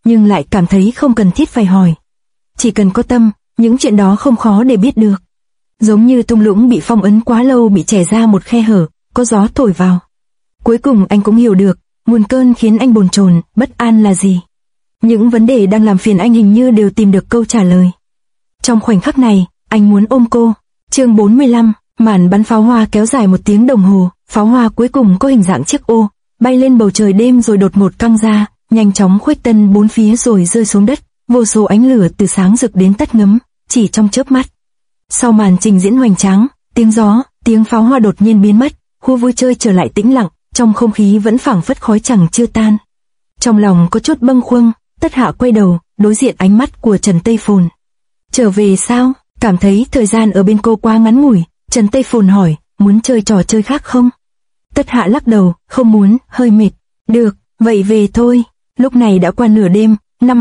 nhưng lại cảm thấy không cần thiết phải hỏi. Chỉ cần có tâm, những chuyện đó không khó để biết được. Giống như thung lũng bị phong ấn quá lâu bị chẻ ra một khe hở, có gió thổi vào. Cuối cùng anh cũng hiểu được, nguồn cơn khiến anh bồn chồn, bất an là gì. Những vấn đề đang làm phiền anh hình như đều tìm được câu trả lời. Trong khoảnh khắc này, anh muốn ôm cô. Chương 45, màn bắn pháo hoa kéo dài 1 tiếng đồng hồ, pháo hoa cuối cùng có hình dạng chiếc ô, bay lên bầu trời đêm rồi đột ngột căng ra, nhanh chóng khuếch tân 4 phía rồi rơi xuống đất, vô số ánh lửa từ sáng rực đến tắt ngấm, chỉ trong chớp mắt. Sau màn trình diễn hoành tráng, tiếng gió, tiếng pháo hoa đột nhiên biến mất, khu vui chơi trở lại tĩnh lặng, trong không khí vẫn phảng phất khói chẳng chưa tan. Trong lòng có chút bâng khuâng, Tất Hạ quay đầu, đối diện ánh mắt của Trần Tây Phồn. Trở về sao? Cảm thấy thời gian ở bên cô quá ngắn ngủi, Trần Tây Phồn hỏi, muốn chơi trò chơi khác không? Tất Hạ lắc đầu, không muốn, hơi mệt. Được, vậy về thôi. Lúc này đã qua nửa đêm, năm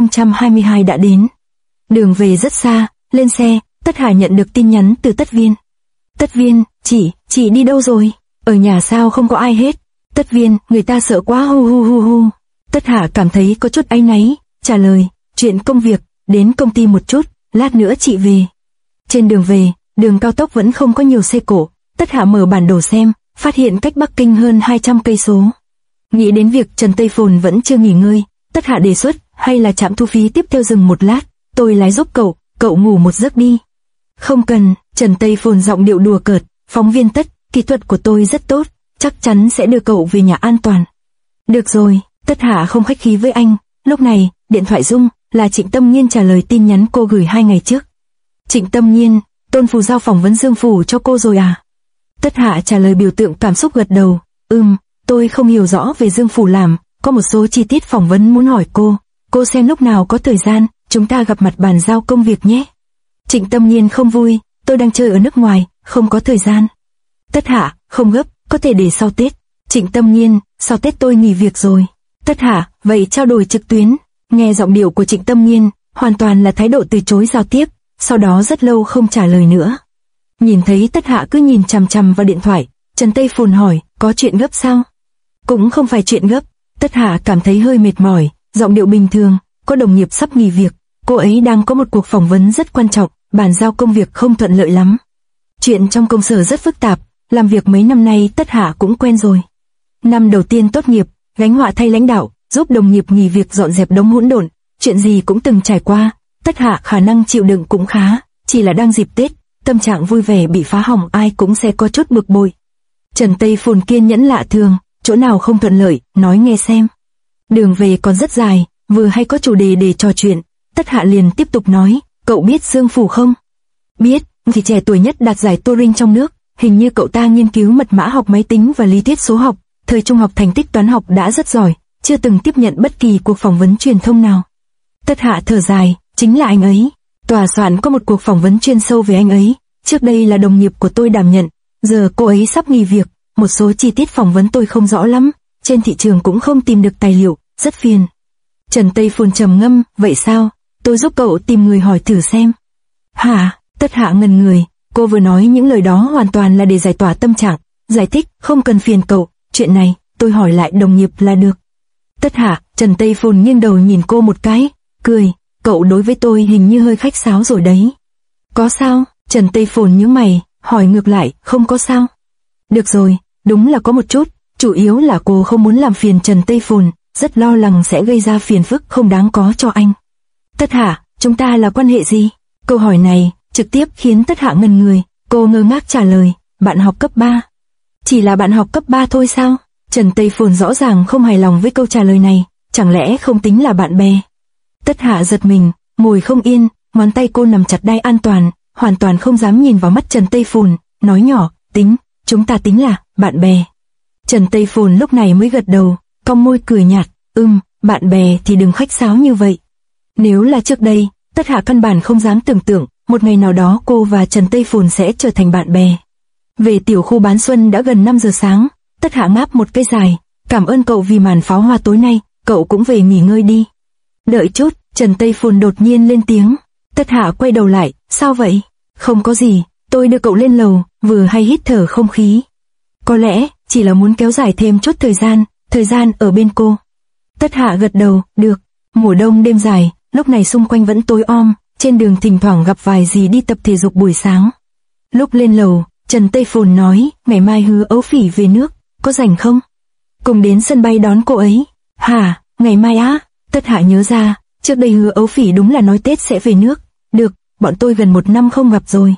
2022 đã đến. Đường về rất xa, lên xe, Tất Hạ nhận được tin nhắn từ Tất Viên. Tất Viên, chị đi đâu rồi? Ở nhà sao không có ai hết? Tất Viên, người ta sợ quá hu hu hu hu. Tất Hạ cảm thấy có chút áy náy, trả lời, chuyện công việc, đến công ty một chút, lát nữa chị về. Trên đường về, đường cao tốc vẫn không có nhiều xe cộ, Tất Hạ mở bản đồ xem, phát hiện cách Bắc Kinh hơn 200 cây số. Nghĩ đến việc Trần Tây Phồn vẫn chưa nghỉ ngơi, Tất Hạ đề xuất, hay là trạm thu phí tiếp theo dừng một lát, tôi lái giúp cậu ngủ một giấc đi. Không cần, Trần Tây Phồn giọng điệu đùa cợt, phóng viên Tất, kỹ thuật của tôi rất tốt, chắc chắn sẽ đưa cậu về nhà an toàn. Được rồi, Tất Hạ không khách khí với anh, lúc này, điện thoại rung, là Trịnh Tâm Nghiên trả lời tin nhắn cô gửi 2 ngày trước. Trịnh Tâm Nghiên, Tôn Phù giao phỏng vấn Dương Phủ cho cô rồi à? Tất Hạ trả lời biểu tượng cảm xúc gật đầu, tôi không hiểu rõ về Dương Phủ làm, có một số chi tiết phỏng vấn muốn hỏi cô xem lúc nào có thời gian, chúng ta gặp mặt bàn giao công việc nhé. Trịnh Tâm Nghiên không vui, tôi đang chơi ở nước ngoài, không có thời gian. Tất Hạ, không gấp, có thể để sau Tết. Trịnh Tâm Nghiên, sau Tết tôi nghỉ việc rồi. Tất Hạ, vậy trao đổi trực tuyến. Nghe giọng điệu của Trịnh Tâm Nghiên, hoàn toàn là thái độ từ chối giao tiếp, sau đó rất lâu không trả lời nữa. Nhìn thấy Tất Hạ cứ nhìn chằm chằm vào điện thoại, Trần Tây Phồn hỏi, có chuyện gấp sao? Cũng không phải chuyện gấp. Tất Hạ cảm thấy hơi mệt mỏi, giọng điệu bình thường, có đồng nghiệp sắp nghỉ việc, cô ấy đang có một cuộc phỏng vấn rất quan trọng, bàn giao công việc không thuận lợi lắm. Chuyện trong công sở rất phức tạp, làm việc mấy năm nay Tất Hạ cũng quen rồi. Năm đầu tiên tốt nghiệp, gánh họa thay lãnh đạo, giúp đồng nghiệp nghỉ việc dọn dẹp đống hỗn độn, chuyện gì cũng từng trải qua, Tất Hạ khả năng chịu đựng cũng khá, chỉ là đang dịp Tết, tâm trạng vui vẻ bị phá hỏng ai cũng sẽ có chút bực bội. Trần Tây Phồn kiên nhẫn lạ thường, chỗ nào không thuận lợi, nói nghe xem. Đường về còn rất dài, vừa hay có chủ đề để trò chuyện, Tất Hạ liền tiếp tục nói, cậu biết Dương Phủ không? Biết, thì trẻ tuổi nhất đạt giải Turing trong nước, hình như cậu ta nghiên cứu mật mã học máy tính và lý thuyết số học, thời trung học thành tích toán học đã rất giỏi, chưa từng tiếp nhận bất kỳ cuộc phỏng vấn truyền thông nào. Tất Hạ thở dài, chính là anh ấy. Tòa soạn có một cuộc phỏng vấn chuyên sâu về anh ấy, trước đây là đồng nghiệp của tôi đảm nhận, giờ cô ấy sắp nghỉ việc, một số chi tiết phỏng vấn tôi không rõ lắm, trên thị trường cũng không tìm được tài liệu, rất phiền. Trần Tây Phồn trầm ngâm, vậy sao? Tôi giúp cậu tìm người hỏi thử xem. Hả? Tất Hạ ngần người, cô vừa nói những lời đó hoàn toàn là để giải tỏa tâm trạng, giải thích, không cần phiền cậu, chuyện này, tôi hỏi lại đồng nghiệp là được. Tất Hạ, Trần Tây Phồn nghiêng đầu nhìn cô một cái, cười, cậu đối với tôi hình như hơi khách sáo rồi đấy. Có sao? Trần Tây Phồn nhướng mày, hỏi ngược lại, không có sao. Được rồi, đúng là có một chút, chủ yếu là cô không muốn làm phiền Trần Tây Phồn, rất lo lắng sẽ gây ra phiền phức không đáng có cho anh. Tất Hạ, chúng ta là quan hệ gì? Câu hỏi này, trực tiếp khiến Tất Hạ ngần người, cô ngơ ngác trả lời, bạn học cấp 3. Chỉ là bạn học cấp 3 thôi sao? Trần Tây Phồn rõ ràng không hài lòng với câu trả lời này, chẳng lẽ không tính là bạn bè? Tất Hạ giật mình, ngồi không yên, ngón tay cô nằm chặt đai an toàn, hoàn toàn không dám nhìn vào mắt Trần Tây Phồn, nói nhỏ, chúng ta tính là bạn bè. Trần Tây Phồn lúc này mới gật đầu, cong môi cười nhạt, bạn bè thì đừng khách sáo như vậy. Nếu là trước đây, Tất Hạ căn bản không dám tưởng tượng, một ngày nào đó cô và Trần Tây Phồn sẽ trở thành bạn bè. Về tiểu khu bán xuân đã gần 5 giờ sáng, Tất Hạ ngáp một cái dài, cảm ơn cậu vì màn pháo hoa tối nay, cậu cũng về nghỉ ngơi đi. Đợi chút, Trần Tây Phồn đột nhiên lên tiếng. Tất Hạ quay đầu lại, sao vậy? Không có gì, tôi đưa cậu lên lầu, vừa hay hít thở không khí. Có lẽ, chỉ là muốn kéo dài thêm chút thời gian ở bên cô. Tất Hạ gật đầu, được. Mùa đông đêm dài, lúc này xung quanh vẫn tối om, trên đường thỉnh thoảng gặp vài dì đi tập thể dục buổi sáng. Lúc lên lầu, Trần Tây Phồn nói, ngày mai Hứa Ấu Phỉ về nước, có rảnh không? Cùng đến sân bay đón cô ấy. Hả, ngày mai á? Tất Hạ nhớ ra, trước đây Hứa Ấu Phỉ đúng là nói Tết sẽ về nước. Được, bọn tôi gần 1 năm không gặp rồi.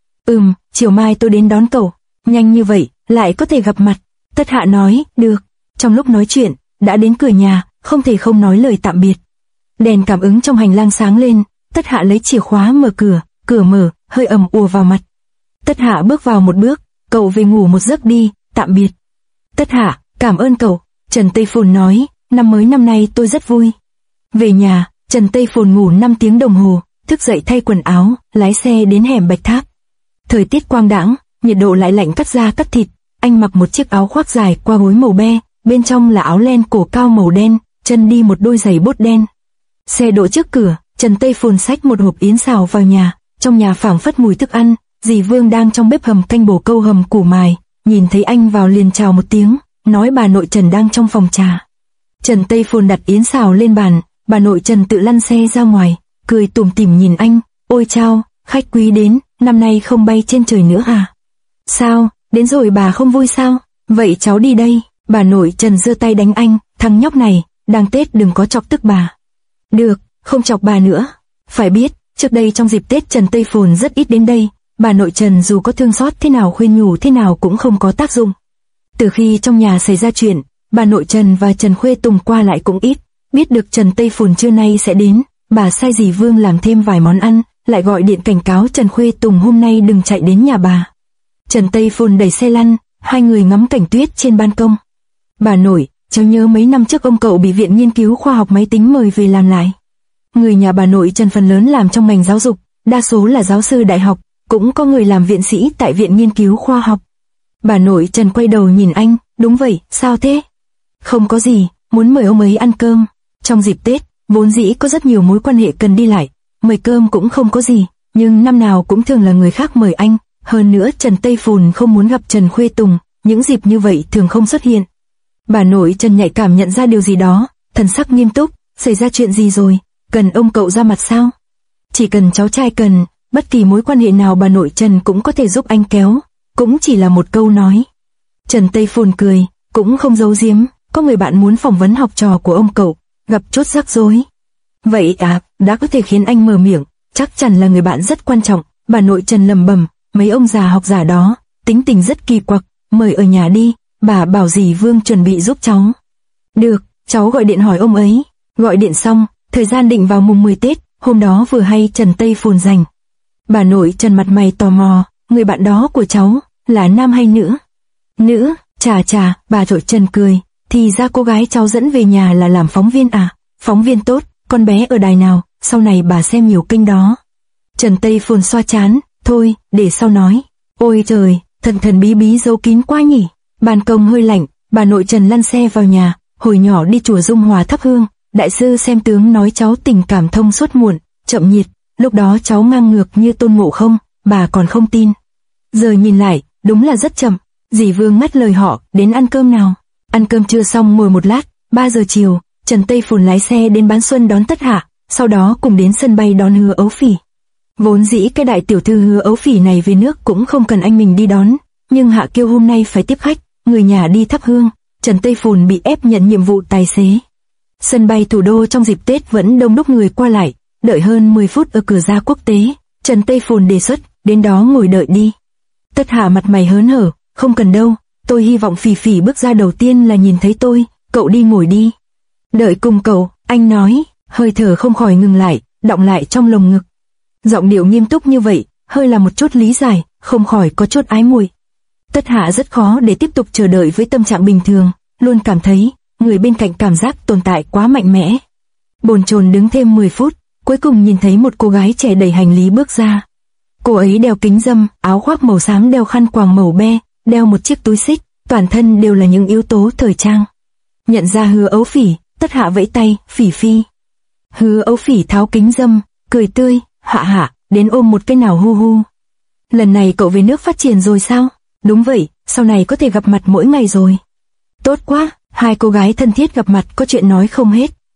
Chiều mai tôi đến đón cậu. Nhanh như vậy, lại có thể gặp mặt. Tất Hạ nói, được. Trong lúc nói chuyện, đã đến cửa nhà, không thể không nói lời tạm biệt. Đèn cảm ứng trong hành lang sáng lên, Tất Hạ lấy chìa khóa mở cửa, cửa mở, hơi ẩm ùa vào mặt. Tất Hạ bước vào một bước, cậu về ngủ một giấc đi, tạm biệt. Tất Hạ, cảm ơn cậu. Trần Tây Phồn nói, năm mới năm nay tôi rất vui. Về nhà, Trần Tây Phồn ngủ 5 tiếng đồng hồ, thức dậy thay quần áo, lái xe đến hẻm Bạch Tháp. Thời tiết quang đãng, nhiệt độ lại lạnh cắt da cắt thịt. Anh mặc một chiếc áo khoác dài qua gối màu be, bên trong là áo len cổ cao màu đen, chân đi một đôi giày bốt đen. Xe đỗ trước cửa, Trần Tây Phồn xách một hộp yến xào vào nhà, trong nhà phảng phất mùi thức ăn. Dì Vương đang trong bếp hầm canh bồ câu hầm củ mài, nhìn thấy anh vào liền chào một tiếng, nói bà nội Trần đang trong phòng trà. Trần Tây Phồn đặt yến xào lên bàn, bà nội Trần tự lăn xe ra ngoài, cười tủm tỉm nhìn anh, ôi chao, khách quý đến, năm nay không bay trên trời nữa à? Sao, đến rồi bà không vui sao? Vậy cháu đi đây. Bà nội Trần giơ tay đánh anh, thằng nhóc này, đang Tết đừng có chọc tức bà. Được, không chọc bà nữa. Phải biết, trước đây trong dịp Tết Trần Tây Phồn rất ít đến đây, bà nội Trần dù có thương xót thế nào khuyên nhủ thế nào cũng không có tác dụng. Từ khi trong nhà xảy ra chuyện, bà nội Trần và Trần Khuê Tùng qua lại cũng ít, biết được Trần Tây Phồn trưa nay sẽ đến, bà sai dì Vương làm thêm vài món ăn, lại gọi điện cảnh cáo Trần Khuê Tùng hôm nay đừng chạy đến nhà bà. Trần Tây Phồn đẩy xe lăn, hai người ngắm cảnh tuyết trên ban công. Bà nội, cháu nhớ mấy năm trước ông cậu bị Viện Nghiên cứu Khoa học Máy tính mời về làm lại. Người nhà bà nội Trần phần lớn làm trong ngành giáo dục, đa số là giáo sư đại học, cũng có người làm viện sĩ tại Viện Nghiên cứu Khoa học. Bà nội Trần quay đầu nhìn anh, đúng vậy, sao thế? Không có gì, muốn mời ông ấy ăn cơm. Trong dịp Tết, vốn dĩ có rất nhiều mối quan hệ cần đi lại, mời cơm cũng không có gì, nhưng năm nào cũng thường là người khác mời anh. Hơn nữa Trần Tây Phồn không muốn gặp Trần Khuê Tùng, những dịp như vậy thường không xuất hiện. Bà nội Trần nhạy cảm nhận ra điều gì đó, thần sắc nghiêm túc, xảy ra chuyện gì rồi, cần ông cậu ra mặt sao? Chỉ cần cháu trai cần, bất kỳ mối quan hệ nào bà nội Trần cũng có thể giúp anh kéo, cũng chỉ là một câu nói. Trần Tây Phồn cười, cũng không giấu giếm, có người bạn muốn phỏng vấn học trò của ông cậu, gặp chút rắc rối. Vậy à, đã có thể khiến anh mở miệng, chắc chắn là người bạn rất quan trọng. Bà nội Trần lẩm bẩm, mấy ông già học giả đó, tính tình rất kỳ quặc, mời ở nhà đi, bà bảo dì Vương chuẩn bị giúp cháu. Được, cháu gọi điện hỏi ông ấy. Gọi điện xong, thời gian định vào mùng 10 Tết, hôm đó vừa hay Trần Tây Phồn rảnh. Bà nội Trần mặt mày tò mò, người bạn đó của cháu, là nam hay nữ? Nữ, chà, bà nội Trần cười, thì ra cô gái cháu dẫn về nhà là làm phóng viên à? Phóng viên tốt, con bé ở đài nào, sau này bà xem nhiều kênh đó. Trần Tây Phồn xoa chán, thôi, để sau nói. Ôi trời, thần bí bí giấu kín quá nhỉ. Ban công hơi lạnh, bà nội Trần lăn xe vào nhà, hồi nhỏ đi chùa Dung Hòa thắp hương, đại sư xem tướng nói cháu tình cảm thông suốt muộn, chậm nhiệt, lúc đó cháu ngang ngược như Tôn Ngộ Không, bà còn không tin. Giờ nhìn lại, đúng là rất chậm. Dì Vương ngắt lời họ, đến ăn cơm nào. Ăn cơm trưa xong ngồi một lát, 3 giờ chiều, Trần Tây Phồn lái xe đến Bán Xuân đón Tất Hạ, sau đó cùng đến sân bay đón Hứa Ấu Phỉ. Vốn dĩ cái đại tiểu thư Hứa Ấu Phỉ này về nước cũng không cần anh mình đi đón, nhưng Hạ Kiêu hôm nay phải tiếp khách, người nhà đi thắp hương, Trần Tây Phồn bị ép nhận nhiệm vụ tài xế. Sân bay thủ đô trong dịp Tết vẫn đông đúc người qua lại, đợi hơn 10 phút ở cửa ra quốc tế, Trần Tây Phồn đề xuất, đến đó ngồi đợi đi. Tất Hạ mặt mày hớn hở, không cần đâu, tôi hy vọng Phỉ Phỉ bước ra đầu tiên là nhìn thấy tôi, cậu đi ngồi đi. Đợi cùng cậu, anh nói, hơi thở không khỏi ngừng lại, đọng lại trong lồng ngực. Giọng điệu nghiêm túc như vậy, hơi là một chút lý giải, không khỏi có chút ái muội. Tất Hạ rất khó để tiếp tục chờ đợi với tâm trạng bình thường, luôn cảm thấy, người bên cạnh cảm giác tồn tại quá mạnh mẽ. Bồn chồn đứng thêm 10 phút, cuối cùng nhìn thấy một cô gái trẻ đẩy hành lý bước ra. Cô ấy đeo kính râm, áo khoác màu xám, đeo khăn quàng màu be, đeo một chiếc túi xích, toàn thân đều là những yếu tố thời trang. Nhận ra Hứa Ấu Phỉ, Tất Hạ vẫy tay, Phỉ Phi. Hứa Ấu Phỉ tháo kính râm, cười tươi, hạ, đến ôm một cái nào hu hu. Lần này cậu về nước phát triển rồi sao? Đúng vậy, sau này có thể gặp mặt mỗi ngày rồi. Tốt quá, hai cô gái thân thiết gặp mặt có chuyện nói không hết.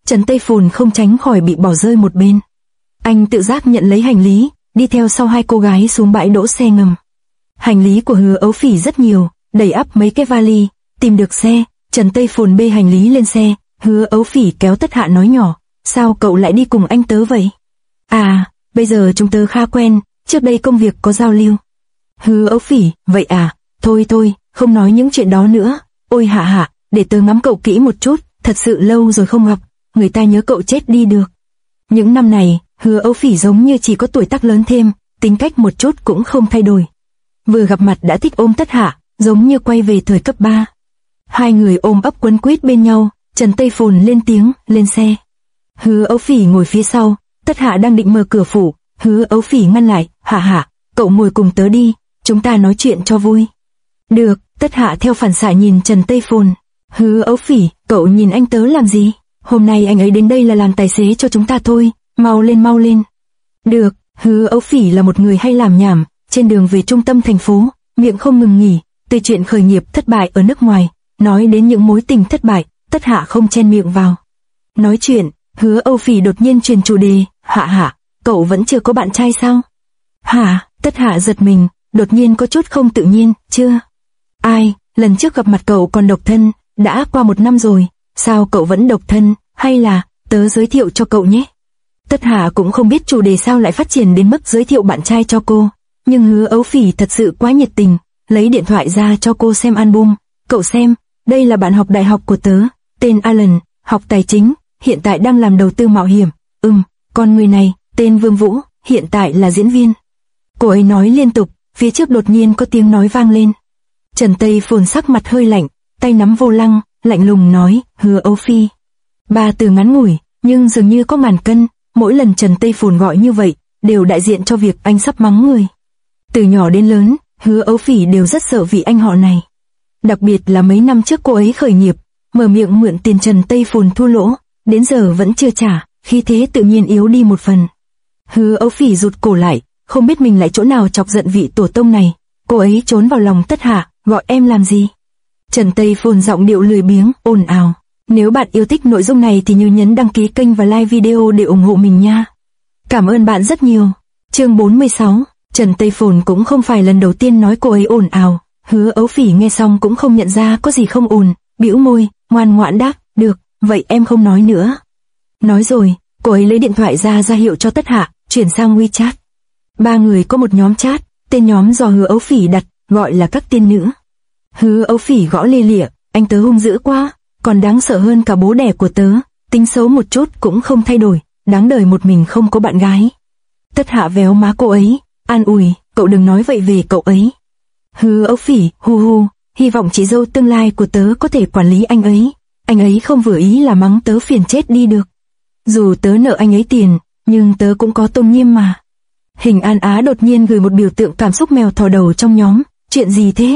Trần Tây Phồn không tránh khỏi bị bỏ rơi một bên. Anh tự giác nhận lấy hành lý, đi theo sau hai cô gái xuống bãi đỗ xe ngầm. Hành lý của Hứa Ấu Phỉ rất nhiều, đầy ắp mấy cái vali. Tìm được xe, Trần Tây Phồn bê hành lý lên xe. Hứa Ấu Phỉ kéo Tất Hạ nói nhỏ, sao cậu lại đi cùng anh tớ vậy? À, bây giờ chúng tớ khá quen, trước đây công việc có giao lưu. Hứa Ấu Phỉ, vậy à, thôi, không nói những chuyện đó nữa. Ôi Hạ, để tớ ngắm cậu kỹ một chút, thật sự lâu rồi không gặp, người ta nhớ cậu chết đi được. Những năm này, Hứa Ấu Phỉ giống như chỉ có tuổi tác lớn thêm, tính cách một chút cũng không thay đổi. Vừa gặp mặt đã thích ôm Tất Hạ, giống như quay về thời cấp 3. Hai người ôm ấp quấn quýt bên nhau, Trần Tây Phồn lên tiếng, lên xe. Hứa Ấu Phỉ ngồi phía sau, Tất Hạ đang định mở cửa phủ, Hứa Ấu Phỉ ngăn lại, Hạ, cậu ngồi cùng tớ đi, chúng ta nói chuyện cho vui. Được, Tất Hạ theo phản xạ nhìn Trần Tây Phồn. Hứa Ấu Phỉ, cậu nhìn anh tớ làm gì? Hôm nay anh ấy đến đây là làm tài xế cho chúng ta thôi, mau lên. Được, Hứa Ấu Phỉ là một người hay làm nhảm, trên đường về trung tâm thành phố, miệng không ngừng nghỉ, từ chuyện khởi nghiệp thất bại ở nước ngoài, nói đến những mối tình thất bại, Tất Hạ không chen miệng vào. Nói chuyện, Hứa Ấu Phỉ đột nhiên truyền chủ đề, Hạ, cậu vẫn chưa có bạn trai sao? Hả? Tất Hạ giật mình, đột nhiên có chút không tự nhiên, chưa? Ai, lần trước gặp mặt cậu còn độc thân, đã qua 1 năm rồi, sao cậu vẫn độc thân, hay là, tớ giới thiệu cho cậu nhé? Tất Hạ cũng không biết chủ đề sao lại phát triển đến mức giới thiệu bạn trai cho cô, nhưng Hứa Ấu Phỉ thật sự quá nhiệt tình, lấy điện thoại ra cho cô xem album, cậu xem, đây là bạn học đại học của tớ, tên Alan, học tài chính, hiện tại đang làm đầu tư mạo hiểm, còn người này, tên Vương Vũ, hiện tại là diễn viên. Cô ấy nói liên tục, phía trước đột nhiên có tiếng nói vang lên. Trần Tây Phồn sắc mặt hơi lạnh, tay nắm vô lăng, lạnh lùng nói, Hứa Ấu Phi. 3 từ ngắn ngủi, nhưng dường như có ngàn cân, mỗi lần Trần Tây Phồn gọi như vậy, đều đại diện cho việc anh sắp mắng người. Từ nhỏ đến lớn, Hứa Ấu Phỉ đều rất sợ vị anh họ này. Đặc biệt là mấy năm trước cô ấy khởi nghiệp, mở miệng mượn tiền Trần Tây Phồn thua lỗ, đến giờ vẫn chưa trả, khí thế tự nhiên yếu đi một phần. Hứa Ấu Phỉ rụt cổ lại, không biết mình lại chỗ nào chọc giận vị tổ tông này. Cô ấy trốn vào lòng Tất Hạ, gọi em làm gì? Trần Tây Phồn giọng điệu lười biếng, ồn ào. Nếu bạn yêu thích nội dung này thì nhớ nhấn đăng ký kênh và like video để ủng hộ mình nha. Cảm ơn bạn rất nhiều. Chương 46, Trần Tây Phồn cũng không phải lần đầu tiên nói cô ấy ồn ào. Hứa Ấu Phỉ nghe xong cũng không nhận ra có gì không ổn, bĩu môi, ngoan ngoãn đáp, được, vậy em không nói nữa. Nói rồi, cô ấy lấy điện thoại ra hiệu cho Tất Hạ, chuyển sang WeChat. 3 người có một nhóm chat, tên nhóm do Hứa Ấu Phỉ đặt, gọi là các tiên nữ. Hứa Ấu Phỉ gõ lia lịa, anh tớ hung dữ quá, còn đáng sợ hơn cả bố đẻ của tớ, tính xấu một chút cũng không thay đổi, đáng đời một mình không có bạn gái. Tất Hạ véo má cô ấy, an ủi, cậu đừng nói vậy về cậu ấy. Hứa Ấu Phỉ, hu, hy vọng chị dâu tương lai của tớ có thể quản lý anh ấy không vừa ý là mắng tớ phiền chết đi được. Dù tớ nợ anh ấy tiền, nhưng tớ cũng có tôn nghiêm mà. Hình An Á đột nhiên gửi một biểu tượng cảm xúc mèo thò đầu trong nhóm, chuyện gì thế?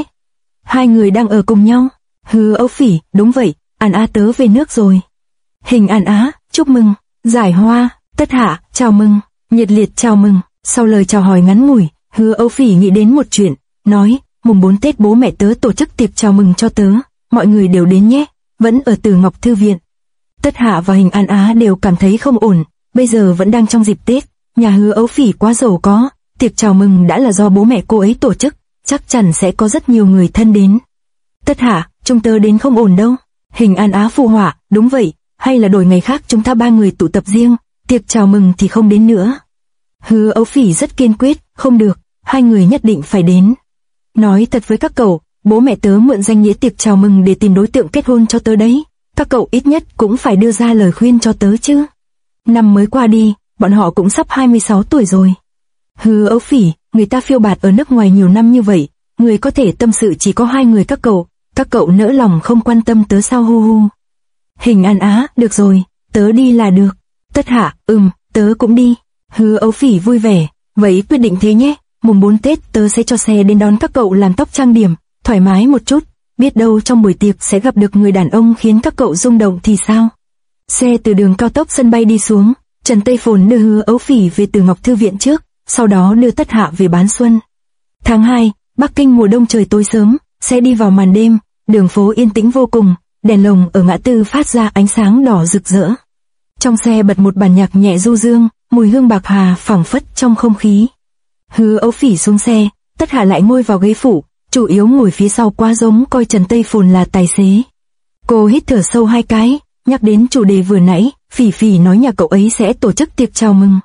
2 người đang ở cùng nhau. Hứa Ấu Phỉ, đúng vậy, An Á tớ về nước rồi. Hình An Á, chúc mừng, giải hoa, Tất Hạ, chào mừng, nhiệt liệt chào mừng. Sau lời chào hỏi ngắn ngủi, Hứa Ấu Phỉ nghĩ đến một chuyện, nói, mùng 4 Tết bố mẹ tớ tổ chức tiệc chào mừng cho tớ, mọi người đều đến nhé, vẫn ở Từ Ngọc Thư Viện. Tất Hạ và Hình An Á đều cảm thấy không ổn, bây giờ vẫn đang trong dịp Tết, nhà Hứa Ấu Phỉ quá giàu có, tiệc chào mừng đã là do bố mẹ cô ấy tổ chức, chắc chắn sẽ có rất nhiều người thân đến. Tất Hạ, chúng tớ đến không ổn đâu. Hình An Á phụ họa, đúng vậy, hay là đổi ngày khác chúng ta 3 người tụ tập riêng, tiệc chào mừng thì không đến nữa. Hứa Ấu Phỉ rất kiên quyết, không được, 2 người nhất định phải đến. Nói thật với các cậu, bố mẹ tớ mượn danh nghĩa tiệc chào mừng để tìm đối tượng kết hôn cho tớ đấy. Các cậu ít nhất cũng phải đưa ra lời khuyên cho tớ chứ. Năm mới qua đi, bọn họ cũng sắp 26 tuổi rồi. Hứa Ấu Phỉ, người ta phiêu bạt ở nước ngoài nhiều năm như vậy, người có thể tâm sự chỉ có 2 người các cậu nỡ lòng không quan tâm tớ sao hu. Hình An Á, được rồi, tớ đi là được. Tất Hạ, tớ cũng đi. Hứa Ấu Phỉ vui vẻ, vậy quyết định thế nhé, mùng 4 Tết tớ sẽ cho xe đến đón các cậu làm tóc trang điểm, thoải mái một chút, biết đâu trong buổi tiệc sẽ gặp được người đàn ông khiến các cậu rung động thì sao. Xe từ đường cao tốc sân bay đi xuống, Trần Tây Phồn đưa Hứa Ấu Phỉ về Từ Ngọc Thư Viện trước, sau đó đưa Tất Hạ về bán xuân. Tháng 2, Bắc Kinh mùa đông trời tối sớm, xe đi vào màn đêm, đường phố yên tĩnh vô cùng, đèn lồng ở ngã tư phát ra ánh sáng đỏ rực rỡ. Trong xe bật một bản nhạc nhẹ du dương, mùi hương bạc hà phảng phất trong không khí. Hứa Ấu Phỉ xuống xe, Tất Hạ lại ngồi vào ghế phụ, chủ yếu ngồi phía sau quá giống coi Trần Tây Phồn là tài xế. Cô hít thở sâu 2 cái, nhắc đến chủ đề vừa nãy, Phỉ Phỉ nói nhà cậu ấy sẽ tổ chức tiệc chào mừng.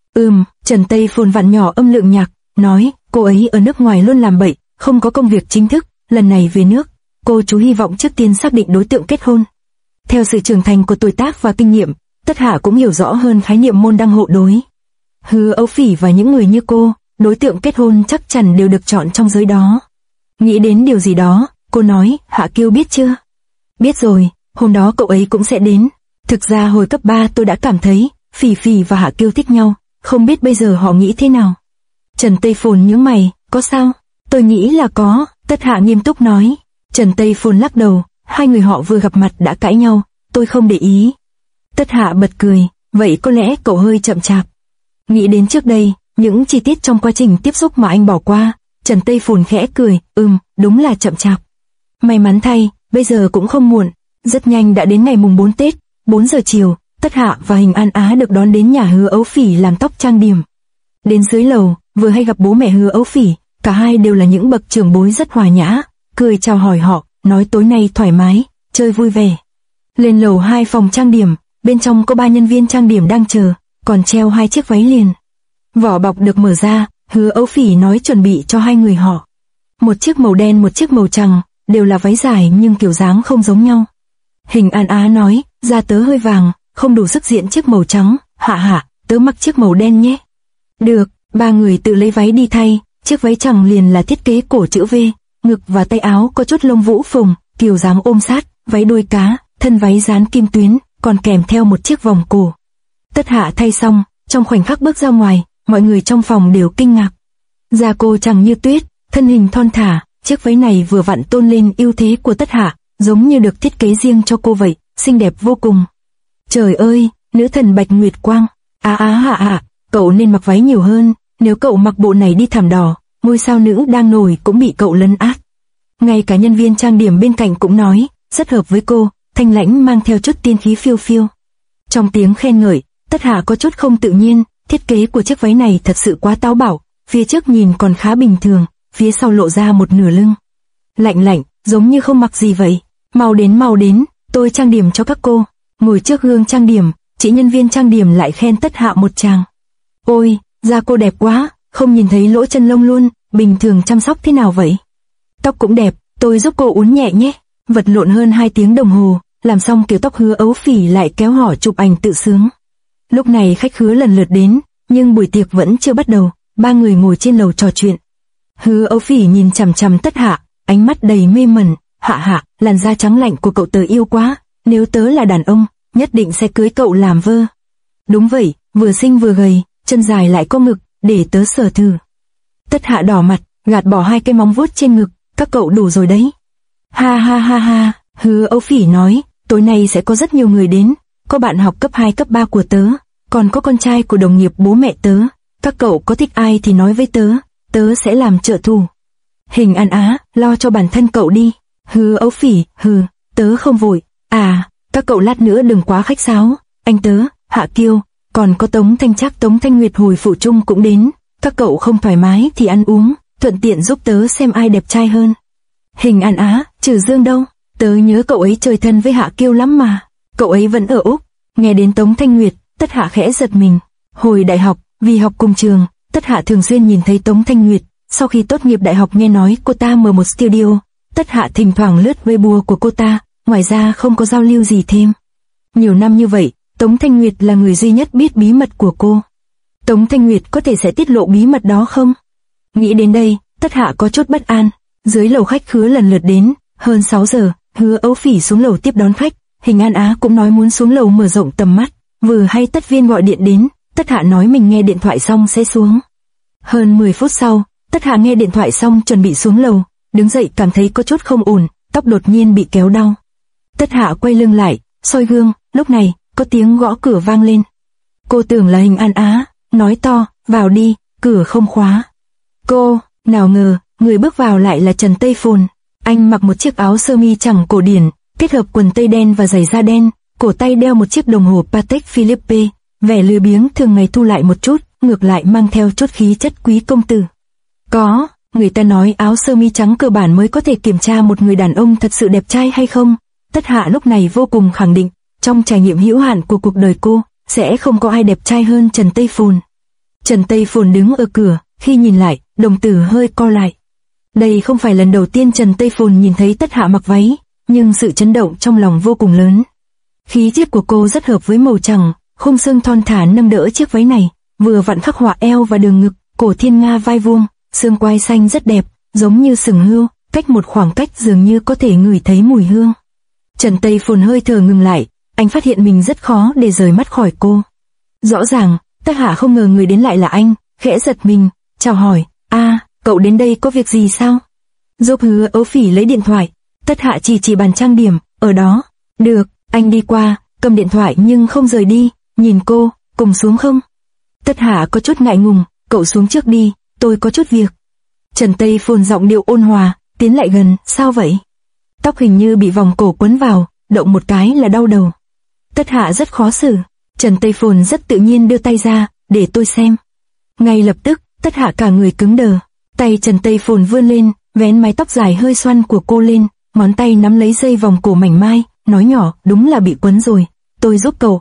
Trần Tây Phồn vặn nhỏ âm lượng nhạc, nói, cô ấy ở nước ngoài luôn làm bậy, không có công việc chính thức, lần này về nước, cô chú hy vọng trước tiên xác định đối tượng kết hôn. Theo sự trưởng thành của tuổi tác và kinh nghiệm, Tất Hạ cũng hiểu rõ hơn khái niệm môn đăng hộ đối. Hứa Ấu Phỉ và những người như cô, đối tượng kết hôn chắc chắn đều được chọn trong giới đó. Nghĩ đến điều gì đó, cô nói, Hạ Kiêu biết chưa? Biết rồi, hôm đó cậu ấy cũng sẽ đến. Thực ra hồi cấp 3 tôi đã cảm thấy, Phỉ Phỉ và Hạ Kiêu thích nhau, không biết bây giờ họ nghĩ thế nào. Trần Tây Phồn nhướng mày, có sao? Tôi nghĩ là có, Tất Hạ nghiêm túc nói. Trần Tây Phồn lắc đầu, hai người họ vừa gặp mặt đã cãi nhau, tôi không để ý. Tất Hạ bật cười, vậy có lẽ cậu hơi chậm chạp. Nghĩ đến trước đây, những chi tiết trong quá trình tiếp xúc mà anh bỏ qua, Trần Tây Phồn khẽ cười, đúng là chậm chạp. May mắn thay, bây giờ cũng không muộn, rất nhanh đã đến ngày mùng 4 Tết, 4 giờ chiều, Tất Hạ và Hình An Á được đón đến nhà Hứa Ấu Phỉ làm tóc trang điểm. Đến dưới lầu, vừa hay gặp bố mẹ Hứa Ấu Phỉ, cả hai đều là những bậc trưởng bối rất hòa nhã, cười chào hỏi họ, nói tối nay thoải mái, chơi vui vẻ. Lên lầu 2 phòng trang điểm, bên trong có 3 nhân viên trang điểm đang chờ, còn treo 2 chiếc váy liền. Vỏ bọc được mở ra, Hứa Ấu Phỉ nói chuẩn bị cho hai người họ. Một chiếc màu đen một chiếc màu trắng, đều là váy dài nhưng kiểu dáng không giống nhau. Hình An Á nói, da tớ hơi vàng, không đủ sức diện chiếc màu trắng, hạ, tớ mặc chiếc màu đen nhé. Được, 3 người tự lấy váy đi thay, chiếc váy trắng liền là thiết kế cổ chữ V, ngực và tay áo có chút lông vũ phồng, kiểu dáng ôm sát, váy đuôi cá, thân váy dán kim tuyến, còn kèm theo một chiếc vòng cổ. Tất Hạ thay xong, trong khoảnh khắc bước ra ngoài, mọi người trong phòng đều kinh ngạc. Da cô trắng như tuyết, thân hình thon thả, chiếc váy này vừa vặn tôn lên ưu thế của Tất Hạ, giống như được thiết kế riêng cho cô vậy, xinh đẹp vô cùng. Trời ơi, nữ thần Bạch Nguyệt Quang, Hạ, cậu nên mặc váy nhiều hơn, nếu cậu mặc bộ này đi thảm đỏ, ngôi sao nữ đang nổi cũng bị cậu lấn át. Ngay cả nhân viên trang điểm bên cạnh cũng nói, rất hợp với cô, thanh lãnh mang theo chút tiên khí phiêu phiêu. Trong tiếng khen ngợi, Tất Hạ có chút không tự nhiên, thiết kế của chiếc váy này thật sự quá táo bạo, phía trước nhìn còn khá bình thường, phía sau lộ ra một nửa lưng. Lạnh, giống như không mặc gì vậy. Mau đến, tôi trang điểm cho các cô. Ngồi trước gương trang điểm, chị nhân viên trang điểm lại khen Tất Hạ một tràng. Ôi, da cô đẹp quá, không nhìn thấy lỗ chân lông luôn, bình thường chăm sóc thế nào vậy? Tóc cũng đẹp, tôi giúp cô uốn nhẹ nhé. Vật lộn hơn 2 tiếng đồng hồ, làm xong kiểu tóc Hứa Ấu Phỉ lại kéo họ chụp ảnh tự sướng. Lúc này khách khứa lần lượt đến, nhưng buổi tiệc vẫn chưa bắt đầu, 3 người ngồi trên lầu trò chuyện. Hứa Ấu Phỉ nhìn chằm chằm Tất Hạ, ánh mắt đầy mê mẩn, Hạ, làn da trắng lạnh của cậu tớ yêu quá, nếu tớ là đàn ông, nhất định sẽ cưới cậu làm vơ. Đúng vậy, vừa xinh vừa gầy, chân dài lại có ngực, để tớ sờ thử. Tất Hạ đỏ mặt, gạt bỏ 2 cái móng vuốt trên ngực, các cậu đủ rồi đấy. Ha, Hứa Ấu Phỉ nói, tối nay sẽ có rất nhiều người đến, có bạn học cấp 2 cấp 3 của tớ, còn có con trai của đồng nghiệp bố mẹ tớ, các cậu có thích ai thì nói với tớ sẽ làm trợ thủ. Hình An Á, lo cho bản thân cậu đi. Hứa Ấu Phỉ, tớ không vội. Các cậu lát nữa đừng quá khách sáo, anh tớ, Hạ Kiêu, còn có Tống Thanh Trác Tống Thanh Nguyệt hồi phụ chung cũng đến, các cậu không thoải mái thì ăn uống, thuận tiện giúp tớ xem ai đẹp trai hơn. Hình An Á, Trừ Dương đâu? Tớ nhớ cậu ấy chơi thân với Hạ Kiêu lắm mà. Cậu ấy vẫn ở Úc. Nghe đến Tống Thanh Nguyệt, Tất Hạ khẽ giật mình. Hồi đại học, vì học cùng trường, Tất Hạ thường xuyên nhìn thấy Tống Thanh Nguyệt. Sau khi tốt nghiệp đại học nghe nói cô ta mở một studio, Tất Hạ thỉnh thoảng lướt Weibo của cô ta, ngoài ra không có giao lưu gì thêm. Nhiều năm như vậy, Tống Thanh Nguyệt là người duy nhất biết bí mật của cô. Tống Thanh Nguyệt có thể sẽ tiết lộ bí mật đó không? Nghĩ đến đây, Tất Hạ có chút bất an. Dưới lầu khách khứa lần lượt đến, hơn 6 giờ, Hứa Ấu Phỉ xuống lầu tiếp đón khách. Hình An Á cũng nói muốn xuống lầu mở rộng tầm mắt. Vừa hay Tất Viên gọi điện đến, Tất Hạ nói mình nghe điện thoại xong sẽ xuống. Hơn 10 phút sau, Tất Hạ nghe điện thoại xong chuẩn bị xuống lầu, đứng dậy cảm thấy có chút không ổn, tóc đột nhiên bị kéo đau. Tất Hạ quay lưng lại, soi gương, lúc này, có tiếng gõ cửa vang lên. Cô tưởng là Hình An Á, nói to, vào đi, cửa không khóa. Cô, nào ngờ, người bước vào lại là Trần Tây Phồn. Anh mặc một chiếc áo sơ mi chẳng cổ điển, kết hợp quần tây đen và giày da đen, cổ tay đeo một chiếc đồng hồ Patek Philippe, vẻ lười biếng thường ngày thu lại một chút, ngược lại mang theo chút khí chất quý công tử. Có, người ta nói áo sơ mi trắng cơ bản mới có thể kiểm tra một người đàn ông thật sự đẹp trai hay không. Tất Hạ lúc này vô cùng khẳng định, trong trải nghiệm hữu hạn của cuộc đời cô, sẽ không có ai đẹp trai hơn Trần Tây Phồn. Trần Tây Phồn đứng ở cửa, khi nhìn lại, đồng tử hơi co lại. Đây không phải lần đầu tiên Trần Tây Phồn nhìn thấy Tất Hạ mặc váy, nhưng sự chấn động trong lòng vô cùng lớn. Khí chất của cô rất hợp với màu trắng, khung xương thon thả nâng đỡ chiếc váy này, vừa vặn khắc họa eo và đường ngực, cổ thiên nga vai vuông, xương quai xanh rất đẹp, giống như sừng hươu, cách một khoảng cách dường như có thể ngửi thấy mùi hương. Trần Tây Phồn hơi thở ngừng lại, anh phát hiện mình rất khó để rời mắt khỏi cô. Rõ ràng, Tất Hạ không ngờ người đến lại là anh, khẽ giật mình, chào hỏi, cậu đến đây có việc gì sao? Giúp Hứa Ấu Phỉ lấy điện thoại, Tất Hạ chỉ bàn trang điểm, ở đó. Được, anh đi qua, cầm điện thoại nhưng không rời đi, nhìn cô, cùng xuống không? Tất Hạ có chút ngại ngùng, cậu xuống trước đi, tôi có chút việc. Trần Tây Phồn giọng điệu ôn hòa, tiến lại gần, sao vậy? Tóc hình như bị vòng cổ quấn vào, động một cái là đau đầu. Tất Hạ rất khó xử, Trần Tây Phồn rất tự nhiên đưa tay ra, để tôi xem. Ngay lập tức, Tất Hạ cả người cứng đờ, tay Trần Tây Phồn vươn lên, vén mái tóc dài hơi xoăn của cô lên, ngón tay nắm lấy dây vòng cổ mảnh mai, nói nhỏ, đúng là bị quấn rồi, tôi giúp cậu.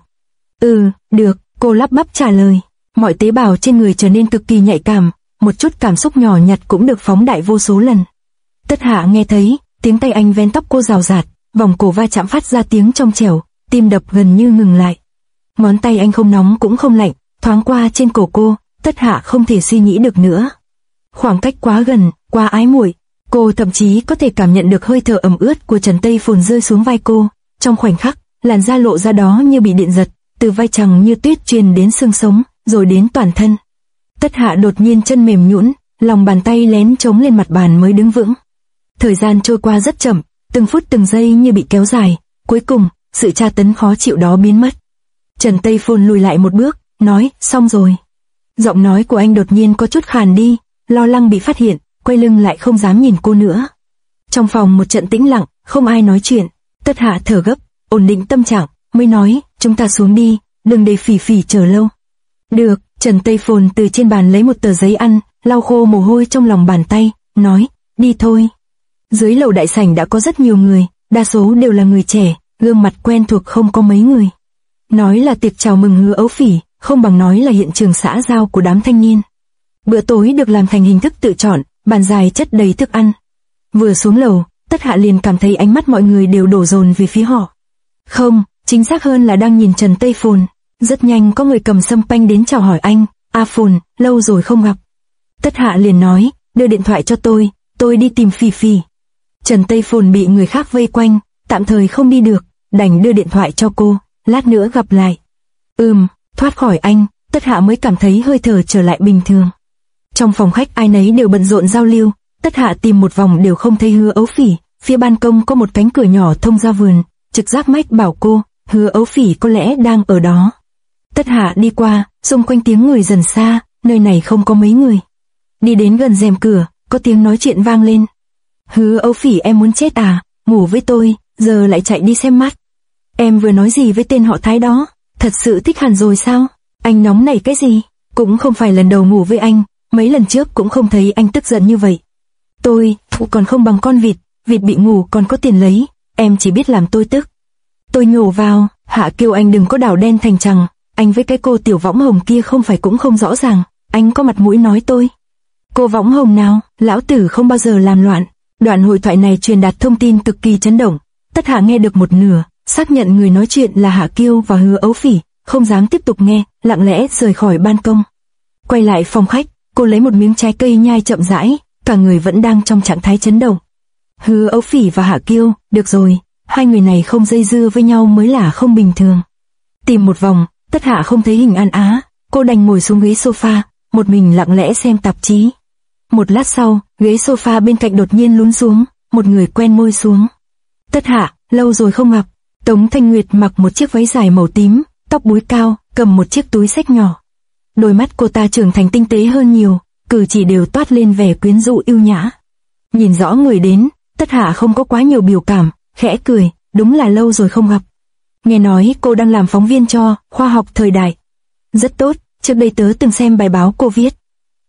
Được, cô lắp bắp trả lời. Mọi tế bào trên người trở nên cực kỳ nhạy cảm, một chút cảm xúc nhỏ nhặt cũng được phóng đại vô số lần. Tất Hạ nghe thấy, tiếng tay anh vén tóc cô rào rạt, vòng cổ va chạm phát ra tiếng trong trẻo, tim đập gần như ngừng lại. Ngón tay anh không nóng cũng không lạnh, thoáng qua trên cổ cô, Tất Hạ không thể suy nghĩ được nữa. Khoảng cách quá gần, quá ái muội, cô thậm chí có thể cảm nhận được hơi thở ẩm ướt của Trần Tây Phồn rơi xuống vai cô. Trong khoảnh khắc, làn da lộ ra đó như bị điện giật, từ vai trắng như tuyết truyền đến xương sống, rồi đến toàn thân. Tất Hạ đột nhiên chân mềm nhũn, lòng bàn tay lén chống lên mặt bàn mới đứng vững. Thời gian trôi qua rất chậm, từng phút từng giây như bị kéo dài, cuối cùng, sự tra tấn khó chịu đó biến mất. Trần Tây Phồn lùi lại một bước, nói, xong rồi. Giọng nói của anh đột nhiên có chút khàn đi, lo lắng bị phát hiện, quay lưng lại không dám nhìn cô nữa. Trong phòng một trận tĩnh lặng, không ai nói chuyện. Tất Hạ thở gấp, ổn định tâm trạng, mới nói, chúng ta xuống đi, đừng để Phỉ Phỉ chờ lâu. Được, Trần Tây Phồn từ trên bàn lấy một tờ giấy ăn, lau khô mồ hôi trong lòng bàn tay, nói, đi thôi. Dưới lầu đại sảnh đã có rất nhiều người, đa số đều là người trẻ, gương mặt quen thuộc không có mấy người. Nói là tiệc chào mừng Hứa Ấu Phỉ, không bằng nói là hiện trường xã giao của đám thanh niên. Bữa tối được làm thành hình thức tự chọn, bàn dài chất đầy thức ăn. Vừa xuống lầu, Tất Hạ liền cảm thấy ánh mắt mọi người đều đổ dồn về phía họ. Không, chính xác hơn là đang nhìn Trần Tây Phồn. Rất nhanh có người cầm sâm panh đến chào hỏi anh, Phồn, lâu rồi không gặp. Tất Hạ liền nói, đưa điện thoại cho tôi đi tìm Phỉ Phỉ. Trần Tây Phồn bị người khác vây quanh, tạm thời không đi được, đành đưa điện thoại cho cô, lát nữa gặp lại. Thoát khỏi anh, Tất Hạ mới cảm thấy hơi thở trở lại bình thường. Trong phòng khách ai nấy đều bận rộn giao lưu, Tất Hạ tìm một vòng đều không thấy Hứa Ấu Phỉ, phía ban công có một cánh cửa nhỏ thông ra vườn, trực giác mách bảo cô, Hứa Ấu Phỉ có lẽ đang ở đó. Tất Hạ đi qua, xung quanh tiếng người dần xa, nơi này không có mấy người. Đi đến gần rèm cửa, có tiếng nói chuyện vang lên. Hứa Ấu Phỉ, em muốn chết à, ngủ với tôi, giờ lại chạy đi xem mắt. Em vừa nói gì với tên họ Thái đó, thật sự thích hẳn rồi sao? Anh nóng nảy cái gì? Cũng không phải lần đầu ngủ với anh, mấy lần trước cũng không thấy anh tức giận như vậy. Tôi còn không bằng con vịt bị ngủ còn có tiền lấy, em chỉ biết làm tôi tức. Tôi nhổ vào, Hạ kêu anh đừng có đảo đen thành trắng, anh với cái cô tiểu võng hồng kia không phải cũng không rõ ràng, anh có mặt mũi nói tôi. Cô võng hồng nào, lão tử không bao giờ làm loạn. Đoạn hội thoại này truyền đạt thông tin cực kỳ chấn động. Tất Hạ nghe được một nửa, xác nhận người nói chuyện là Hạ Kiêu và Hứa Ấu Phỉ, không dám tiếp tục nghe, lặng lẽ rời khỏi ban công. Quay lại phòng khách, cô lấy một miếng trái cây nhai chậm rãi, cả người vẫn đang trong trạng thái chấn động. Hứa Ấu Phỉ và Hạ Kiêu, được rồi, hai người này không dây dưa với nhau mới là không bình thường. Tìm một vòng, Tất Hạ không thấy hình An Á, cô đành ngồi xuống ghế sofa, một mình lặng lẽ xem tạp chí. Một lát sau, ghế sofa bên cạnh đột nhiên lún xuống, một người quen môi xuống. Tất Hạ, lâu rồi không gặp. Tống Thanh Nguyệt mặc một chiếc váy dài màu tím, tóc búi cao, cầm một chiếc túi xách nhỏ. Đôi mắt cô ta trưởng thành tinh tế hơn nhiều, cử chỉ đều toát lên vẻ quyến rũ yêu nhã. Nhìn rõ người đến, Tất Hạ không có quá nhiều biểu cảm, khẽ cười, đúng là lâu rồi không gặp. nghe nói cô đang làm phóng viên cho Khoa học Thời Đại. Rất tốt, trước đây tớ từng xem bài báo cô viết.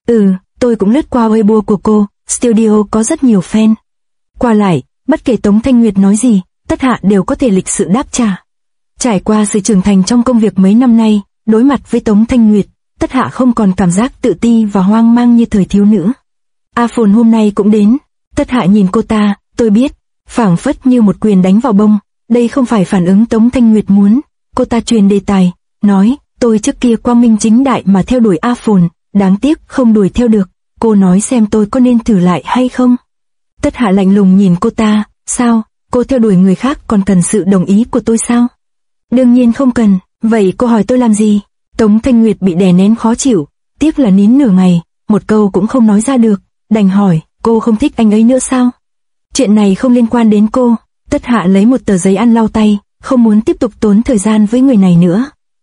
Tôi cũng lướt qua Weibo của cô, studio có rất nhiều fan. Qua lại, bất kể Tống Thanh Nguyệt nói gì, Tất Hạ đều có thể lịch sự đáp trả. Trải qua sự trưởng thành trong công việc mấy năm nay, đối mặt với Tống Thanh Nguyệt, Tất Hạ không còn cảm giác tự ti và hoang mang như thời thiếu nữ. A Phồn hôm nay cũng đến. Tất Hạ nhìn cô ta, tôi biết, phảng phất như một quyền đánh vào bông. Đây không phải phản ứng Tống Thanh Nguyệt muốn. Cô ta truyền đề tài, nói, tôi trước kia quang minh chính đại mà theo đuổi A Phồn, đáng tiếc không đuổi theo được. Cô nói xem tôi có nên thử lại hay không? Tất Hạ lạnh lùng nhìn cô ta, sao, cô theo đuổi người khác còn cần sự đồng ý của tôi sao? Đương nhiên không cần, vậy cô hỏi tôi làm gì? Tống Thanh Nguyệt bị đè nén khó chịu, tiếc là nín nửa ngày, một câu cũng không nói ra được, đành hỏi, cô không thích anh ấy nữa sao? Chuyện này không liên quan đến cô. Tất Hạ lấy một tờ giấy ăn lau tay, không muốn tiếp tục tốn thời gian với người này nữa.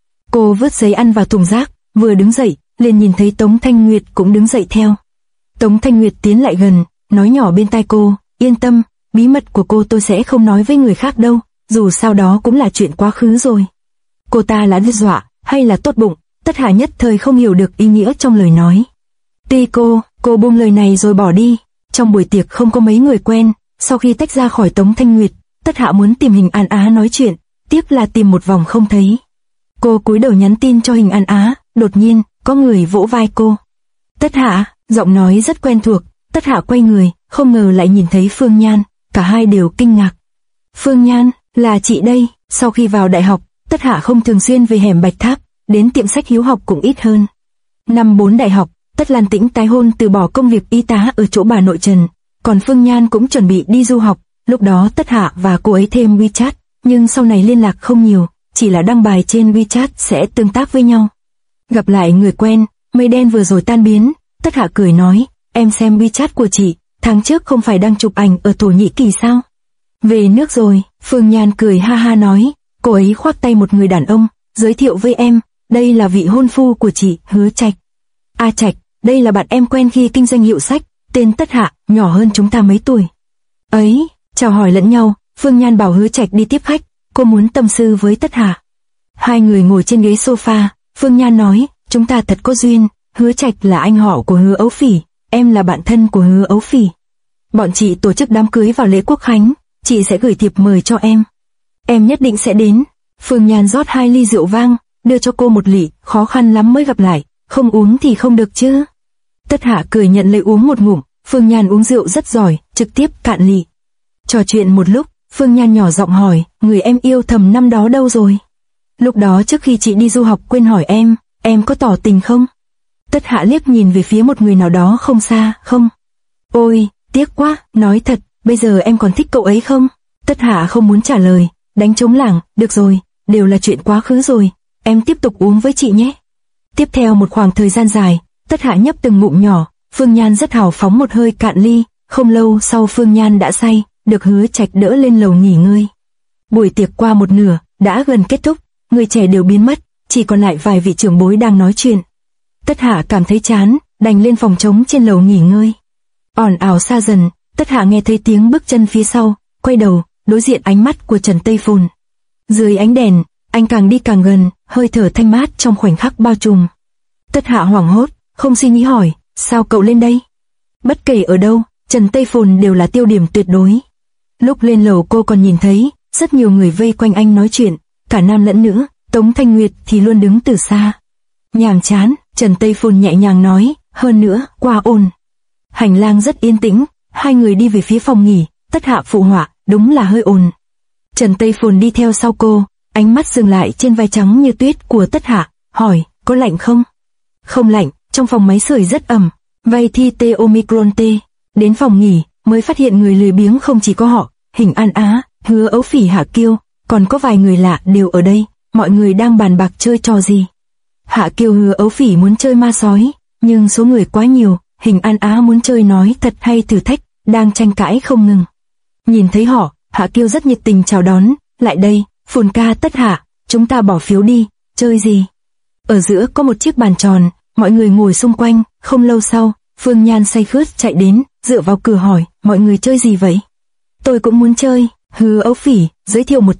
Cô vứt giấy ăn vào thùng rác, vừa đứng dậy, liền nhìn thấy Tống Thanh Nguyệt cũng đứng dậy theo. Tống Thanh Nguyệt tiến lại gần, nói nhỏ bên tai cô, yên tâm, bí mật của cô tôi sẽ không nói với người khác đâu, dù sao đó cũng là chuyện quá khứ rồi. Cô ta là đe dọa, hay là tốt bụng, Tất Hạ nhất thời không hiểu được ý nghĩa trong lời nói. Tuy cô buông lời này rồi bỏ đi. Trong buổi tiệc không có mấy người quen, sau khi tách ra khỏi Tống Thanh Nguyệt, Tất Hạ muốn tìm Hình An Á nói chuyện, tiếc là tìm một vòng không thấy. Cô cúi đầu nhắn tin cho Hình An Á, đột nhiên, có người vỗ vai cô. Tất Hạ, giọng nói rất quen thuộc, Tất Hạ quay người, không ngờ lại nhìn thấy Phương Nhan, cả hai đều kinh ngạc. Phương Nhan, là chị đây. Sau khi vào đại học, Tất Hạ không thường xuyên về hẻm Bạch Tháp, đến tiệm sách hiếu học cũng ít hơn. Năm 4 đại học, Tất Lan Tĩnh tái hôn từ bỏ công việc y tá ở chỗ bà nội Trần, còn Phương Nhan cũng chuẩn bị đi du học, lúc đó Tất Hạ và cô ấy thêm WeChat, nhưng sau này liên lạc không nhiều, chỉ là đăng bài trên WeChat sẽ tương tác với nhau. Gặp lại người quen, mây đen vừa rồi tan biến, Tất Hạ cười nói, em xem WeChat của chị, tháng trước không phải đang chụp ảnh ở Thổ Nhĩ Kỳ sao? Về nước rồi. Phương Nhan cười ha ha nói, cô ấy khoác tay một người đàn ông, giới thiệu với em, đây là vị hôn phu của chị, Hứa Trạch. A Trạch, đây là bạn em quen khi kinh doanh hiệu sách, tên Tất Hạ, nhỏ hơn chúng ta mấy tuổi. Ấy, chào hỏi lẫn nhau, Phương Nhan bảo Hứa Trạch đi tiếp khách, cô muốn tâm sự với Tất Hạ. Hai người ngồi trên ghế sofa, Phương Nhan nói, chúng ta thật có duyên, Hứa Trạch là anh họ của Hứa Ấu Phỉ, em là bạn thân của Hứa Ấu Phỉ. Bọn chị tổ chức đám cưới vào lễ Quốc Khánh, chị sẽ gửi thiệp mời cho em. Em nhất định sẽ đến. Phương Nhan rót 2 ly rượu vang, đưa cho cô một lị, khó khăn lắm mới gặp lại, không uống thì không được chứ. Tất Hạ cười nhận lấy uống một ngụm, Phương Nhan uống rượu rất giỏi, trực tiếp cạn lị. Trò chuyện một lúc, Phương Nhan nhỏ giọng hỏi, người em yêu thầm năm đó đâu rồi? Lúc đó trước khi chị đi du học quên hỏi em có tỏ tình không? Tất Hạ liếc nhìn về phía một người nào đó không xa, không. Ôi, tiếc quá, nói thật, bây giờ em còn thích cậu ấy không? Tất Hạ không muốn trả lời, đánh trống lảng, được rồi, đều là chuyện quá khứ rồi, em tiếp tục uống với chị nhé. Tiếp theo một khoảng thời gian dài, Tất Hạ nhấp từng ngụm nhỏ, Phương Nhan rất hào phóng một hơi cạn ly, không lâu sau Phương Nhan đã say, được Hứa Trạch đỡ lên lầu nghỉ ngơi. Buổi tiệc qua một nửa, đã gần kết thúc, người trẻ đều biến mất, chỉ còn lại vài vị trưởng bối đang nói chuyện. Tất Hạ cảm thấy chán, đành lên phòng trống trên lầu nghỉ ngơi. Ỏn ào xa dần, Tất Hạ nghe thấy tiếng bước chân phía sau, quay đầu, đối diện ánh mắt của Trần Tây Phồn. Dưới ánh đèn, anh càng đi càng gần, hơi thở thanh mát trong khoảnh khắc bao trùm. Tất Hạ hoảng hốt, không suy nghĩ hỏi, sao cậu lên đây? Bất kể ở đâu, Trần Tây Phồn đều là tiêu điểm tuyệt đối. Lúc lên lầu cô còn nhìn thấy, rất nhiều người vây quanh anh nói chuyện, cả nam lẫn nữ, Tống Thanh Nguyệt thì luôn đứng từ xa. Nhàm chán, Trần Tây Phồn nhẹ nhàng nói, hơn nữa, quá ồn. Hành lang rất yên tĩnh, hai người đi về phía phòng nghỉ, Tất Hạ phụ họa, đúng là hơi ồn. Trần Tây Phồn đi theo sau cô, ánh mắt dừng lại trên vai trắng như tuyết của Tất Hạ, hỏi, có lạnh không? Không lạnh, trong phòng máy sưởi rất ẩm. Vay thi tê Omicron T. Đến phòng nghỉ, mới phát hiện người lười biếng không chỉ có họ, Hình An Á, Hứa Ấu Phỉ, Hạ Kiêu, còn có vài người lạ đều ở đây, mọi người đang bàn bạc chơi trò gì. Hạ Kiêu Hứa Ấu Phỉ muốn chơi ma sói, nhưng số người quá nhiều, Hình An Á muốn chơi nói thật hay thử thách, đang tranh cãi không ngừng. Nhìn thấy họ, Hạ Kiêu rất nhiệt tình chào đón, lại đây, Phồn ca Tất Hạ, chúng ta bỏ phiếu đi, chơi gì? Ở giữa có một chiếc bàn tròn, mọi người ngồi xung quanh, không lâu sau, Phương Nhan say khướt chạy đến, dựa vào cửa hỏi, mọi người chơi gì vậy? Tôi cũng muốn chơi. Hứa Ấu Phỉ, giới thiệu một chút,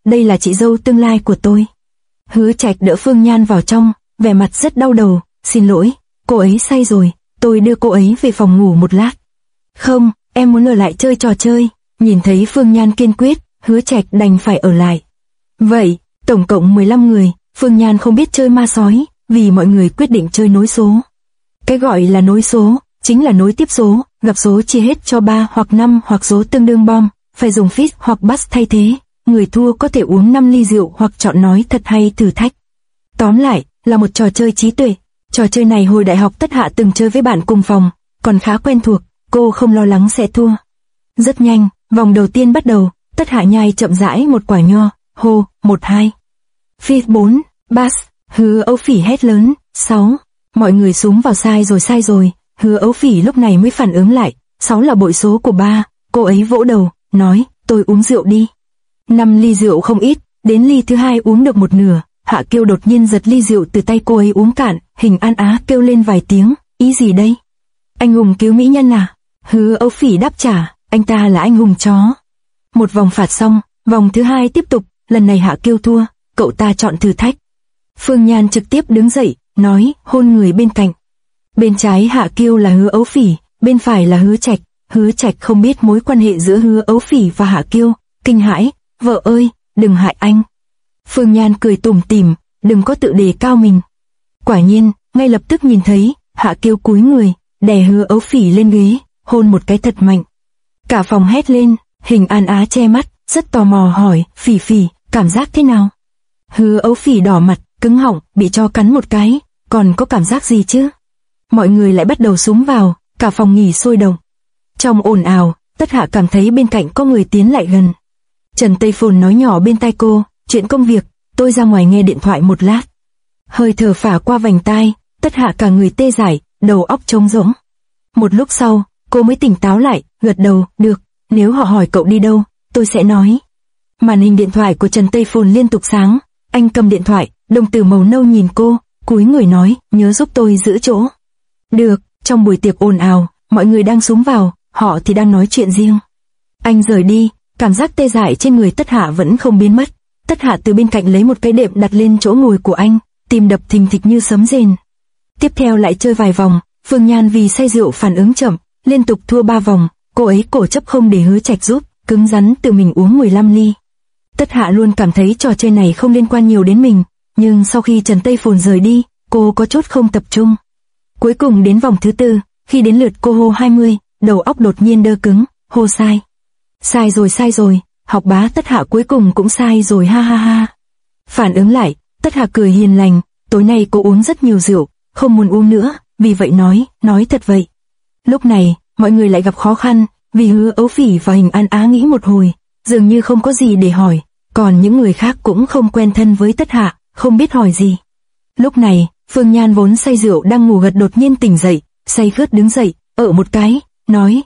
đây là chị dâu tương lai của tôi. Hứa Trạch đỡ Phương Nhan vào trong, vẻ mặt rất đau đầu, xin lỗi, cô ấy say rồi, tôi đưa cô ấy về phòng ngủ một lát. Không, em muốn ở lại chơi trò chơi. Nhìn thấy Phương Nhan kiên quyết, Hứa Trạch đành phải ở lại. Vậy, tổng cộng 15 người, Phương Nhan không biết chơi ma sói, vì mọi người quyết định chơi nối số. Cái gọi là nối số, chính là nối tiếp số, gặp số chia hết cho 3 hoặc 5 hoặc số tương đương bom, phải dùng fist hoặc bus thay thế. Người thua có thể uống 5 ly rượu hoặc chọn nói thật hay thử thách. Tóm lại, là một trò chơi trí tuệ. Trò chơi này hồi đại học Tất Hạ từng chơi với bạn cùng phòng, còn khá quen thuộc, cô không lo lắng sẽ thua. Rất nhanh, vòng đầu tiên bắt đầu, Tất Hạ nhai chậm rãi một quả nho, hô, 1 2. Fist 4, bass, Hứa Ấu Phỉ hét lớn, 6. Mọi người súng vào sai rồi, Hứa Ấu Phỉ lúc này mới phản ứng lại, 6 là bội số của 3, cô ấy vỗ đầu, nói, tôi uống rượu đi. 5 ly rượu không ít, đến ly thứ 2 uống được một nửa, Hạ Kiêu đột nhiên giật ly rượu từ tay cô ấy uống cạn, Hình An Á kêu lên vài tiếng, ý gì đây? Anh hùng cứu mỹ nhân à? Hứa Ấu Phỉ đáp trả, anh ta là anh hùng chó. Một vòng phạt xong, vòng thứ 2 tiếp tục, lần này Hạ Kiêu thua, cậu ta chọn thử thách. Phương Nhan trực tiếp đứng dậy, nói, hôn người bên cạnh. Bên trái Hạ Kiêu là Hứa Ấu Phỉ, bên phải là Hứa Trạch. Hứa Trạch không biết mối quan hệ giữa Hứa Ấu Phỉ và Hạ Kiêu, kinh hãi, vợ ơi, đừng hại anh. Phương Nhan cười tủm tỉm, đừng có tự đề cao mình. Quả nhiên, ngay lập tức nhìn thấy, Hạ Kiêu cúi người, đè Hứa Ấu Phỉ lên ghế, hôn một cái thật mạnh. Cả phòng hét lên, Hình An Á che mắt, rất tò mò hỏi, Phỉ Phỉ, cảm giác thế nào? Hứa Ấu Phỉ đỏ mặt, cứng họng, bị cho cắn một cái, còn có cảm giác gì chứ? Mọi người lại bắt đầu xúm vào, cả phòng nghỉ sôi động. Trong ồn ào, Tất Hạ cảm thấy bên cạnh có người tiến lại gần. Trần Tây Phồn nói nhỏ bên tai cô, chuyện công việc, tôi ra ngoài nghe điện thoại một lát. Hơi thở phả qua vành tai, Tất Hạ cả người tê dại, đầu óc trống rỗng. Một lúc sau, cô mới tỉnh táo lại, gật đầu, được, nếu họ hỏi cậu đi đâu, tôi sẽ nói. Màn hình điện thoại của Trần Tây Phồn liên tục sáng, anh cầm điện thoại, đồng tử màu nâu nhìn cô, cúi người nói, nhớ giúp tôi giữ chỗ. Được, trong buổi tiệc ồn ào, mọi người đang xúm vào, họ thì đang nói chuyện riêng. Anh rời đi, cảm giác tê dại trên người Tất Hạ vẫn không biến mất. Tất Hạ từ bên cạnh lấy một cái đệm đặt lên chỗ ngồi của anh, tim đập thình thịch như sấm rền. Tiếp theo lại chơi vài vòng, Phương Nhan vì say rượu phản ứng chậm, liên tục thua 3 vòng, cô ấy cổ chấp không để Hứa Trạch giúp, cứng rắn tự mình uống 15 ly. Tất Hạ luôn cảm thấy trò chơi này không liên quan nhiều đến mình, nhưng sau khi Trần Tây Phồn rời đi, cô có chút không tập trung. Cuối cùng đến vòng thứ 4, khi đến lượt cô hô 20, đầu óc đột nhiên đơ cứng, hô sai. Sai rồi, học bá Tất Hạ cuối cùng cũng sai rồi ha ha ha. Phản ứng lại, Tất Hạ cười hiền lành, tối nay cô uống rất nhiều rượu, không muốn uống nữa, vì vậy nói thật vậy. Lúc này, mọi người lại gặp khó khăn, vì Hứa Ấu Phỉ và Hình An Á nghĩ một hồi, dường như không có gì để hỏi, còn những người khác cũng không quen thân với Tất Hạ, không biết hỏi gì. Lúc này, Phương Nhan vốn say rượu đang ngủ gật đột nhiên tỉnh dậy, say khướt đứng dậy, một cái, nói,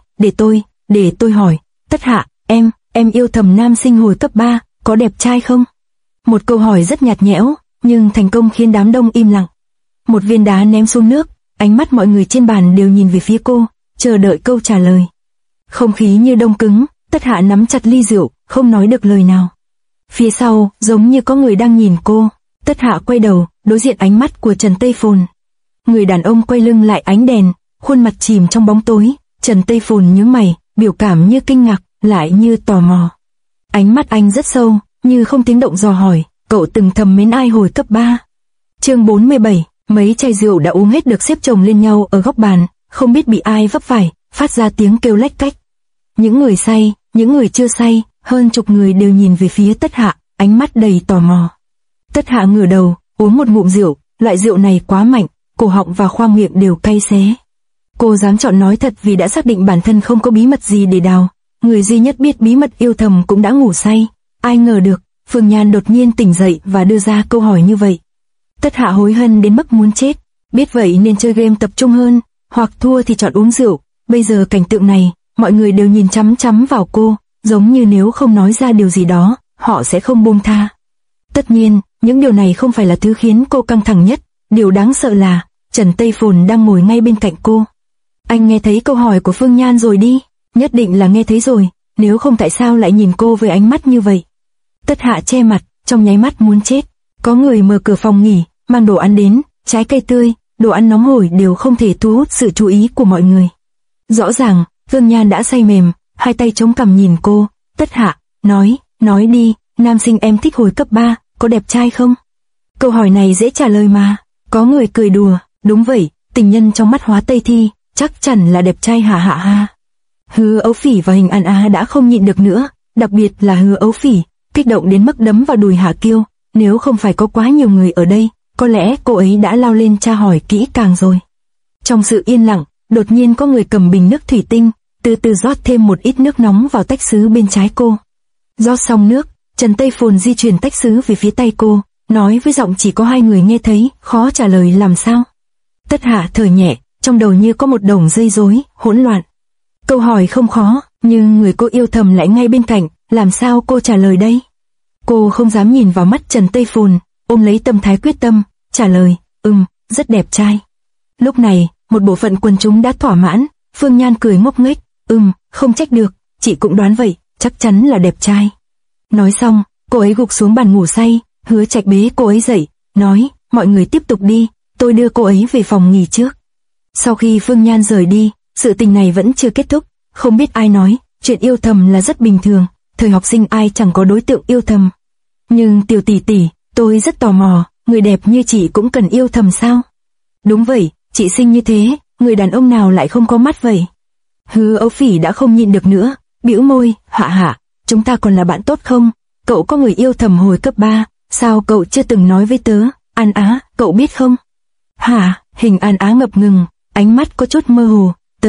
để tôi hỏi, Tất Hạ, em yêu thầm nam sinh hồi cấp 3, có đẹp trai không? Một câu hỏi rất nhạt nhẽo, nhưng thành công khiến đám đông im lặng. Một viên đá ném xuống nước, ánh mắt mọi người trên bàn đều nhìn về phía cô, chờ đợi câu trả lời. Không khí như đông cứng, Tất Hạ nắm chặt ly rượu, không nói được lời nào. Phía sau, giống như có người đang nhìn cô, Tất Hạ quay đầu, đối diện ánh mắt của Trần Tây Phồn. Người đàn ông quay lưng lại ánh đèn, khuôn mặt chìm trong bóng tối, Trần Tây Phồn nhướng mày, biểu cảm như kinh ngạc, lại như tò mò. Ánh mắt anh rất sâu, như không tiếng động dò hỏi, cậu từng thầm mến ai hồi cấp 3? Chương 47, mấy chai rượu đã uống hết được xếp chồng lên nhau ở góc bàn, không biết bị ai vấp phải, phát ra tiếng kêu lách cách. Những người say, những người chưa say, hơn chục người đều nhìn về phía Tất Hạ, ánh mắt đầy tò mò. Tất Hạ ngửa đầu, uống một ngụm rượu, loại rượu này quá mạnh, cổ họng và khoang miệng đều cay xé. Cô dám chọn nói thật vì đã xác định bản thân không có bí mật gì để đào. Người duy nhất biết bí mật yêu thầm cũng đã ngủ say. Ai ngờ được, Phương Nhan đột nhiên tỉnh dậy và đưa ra câu hỏi như vậy. Tất Hạ hối hận đến mức muốn chết, biết vậy nên chơi game tập trung hơn, hoặc thua thì chọn uống rượu. Bây giờ cảnh tượng này, mọi người đều nhìn chăm chăm vào cô, giống như nếu không nói ra điều gì đó, họ sẽ không buông tha. Tất nhiên, những điều này không phải là thứ khiến cô căng thẳng nhất, điều đáng sợ là, Trần Tây Phồn đang ngồi ngay bên cạnh cô. Anh nghe thấy câu hỏi của Phương Nhan rồi đi, nhất định là nghe thấy rồi, nếu không tại sao lại nhìn cô với ánh mắt như vậy. Tất Hạ che mặt, trong nháy mắt muốn chết. Có người mở cửa phòng nghỉ, mang đồ ăn đến, trái cây tươi, đồ ăn nóng hổi đều không thể thu hút sự chú ý của mọi người. Rõ ràng, Vương Nhan đã say mềm, hai tay chống cằm nhìn cô. Tất Hạ, nói đi, nam sinh em thích hồi cấp 3, có đẹp trai không? Câu hỏi này dễ trả lời mà. Có người cười đùa, đúng vậy, tình nhân trong mắt Hóa Tây Thi, chắc chắn là đẹp trai hà hạ ha. Hứa Ấu Phỉ và Hình An Á đã không nhịn được nữa, đặc biệt là Hứa Ấu Phỉ, kích động đến mức đấm vào đùi Hạ Kiêu. Nếu không phải có quá nhiều người ở đây, có lẽ cô ấy đã lao lên tra hỏi kỹ càng rồi. Trong sự yên lặng, đột nhiên có người cầm bình nước thủy tinh, từ từ rót thêm một ít nước nóng vào tách sứ bên trái cô. Rót xong nước, Trần Tây Phồn di chuyển tách sứ về phía tay cô, nói với giọng chỉ có hai người nghe thấy, khó trả lời làm sao. Tất Hạ thở nhẹ, trong đầu như có một đống dây rối, hỗn loạn. Câu hỏi không khó, nhưng người cô yêu thầm lại ngay bên cạnh, làm sao cô trả lời đây? Cô không dám nhìn vào mắt Trần Tây Phồn, ôm lấy tâm thái quyết tâm, trả lời, rất đẹp trai. Lúc này, một bộ phận quần chúng đã thỏa mãn, Phương Nhan cười ngốc nghếch, không trách được, chị cũng đoán vậy, chắc chắn là đẹp trai. Nói xong, cô ấy gục xuống bàn ngủ say, Hứa Trạch bế cô ấy dậy, nói, mọi người tiếp tục đi, tôi đưa cô ấy về phòng nghỉ trước. Sau khi Phương Nhan rời đi, sự tình này vẫn chưa kết thúc, không biết ai nói, chuyện yêu thầm là rất bình thường, thời học sinh ai chẳng có đối tượng yêu thầm. Nhưng Tiểu tỷ tỷ, tôi rất tò mò, người đẹp như chị cũng cần yêu thầm sao? Đúng vậy, chị xinh như thế, người đàn ông nào lại không có mắt vậy? Hứa Ấu Phỉ đã không nhịn được nữa, bĩu môi, Hạ, chúng ta còn là bạn tốt không? Cậu có người yêu thầm hồi cấp 3, sao cậu chưa từng nói với tớ? An Á, cậu biết không? Hả? Hình An Á ngập ngừng, ánh mắt có chút mơ hồ,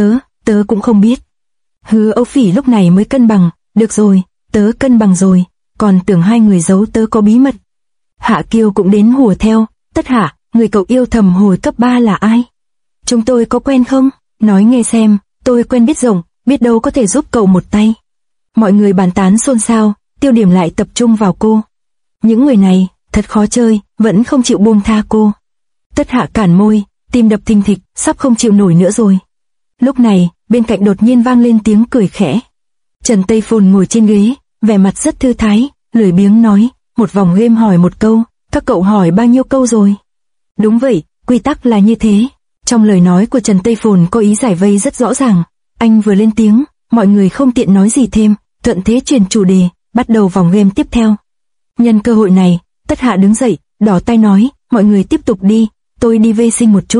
tớ cũng không biết. Hứa Ấu Phỉ lúc này mới cân bằng, được rồi, tớ cân bằng rồi, còn tưởng hai người giấu tớ có bí mật. Hạ Kiêu cũng đến hùa theo, Tất Hạ, người cậu yêu thầm hồi cấp 3 là ai? Chúng tôi có quen không? Nói nghe xem, tôi quen biết rộng, biết đâu có thể giúp cậu một tay. Mọi người bàn tán xôn xao, tiêu điểm lại tập trung vào cô. Những người này, thật khó chơi, vẫn không chịu buông tha cô. Tất Hạ cản môi, tim đập thình thịch, sắp không chịu nổi nữa rồi. Lúc này, bên cạnh đột nhiên vang lên tiếng cười khẽ. Trần Tây Phồn ngồi trên ghế, vẻ mặt rất thư thái, lười biếng nói, một vòng game hỏi một câu, các cậu hỏi bao nhiêu câu rồi? Đúng vậy, quy tắc là như thế. Trong lời nói của Trần Tây Phồn có ý giải vây rất rõ ràng. Anh vừa lên tiếng, mọi người không tiện nói gì thêm, thuận thế chuyển chủ đề, bắt đầu vòng game tiếp theo. Nhân cơ hội này, Tất Hạ đứng dậy, đỏ tay nói, mọi người tiếp tục đi, tôi đi vệ sinh một chút.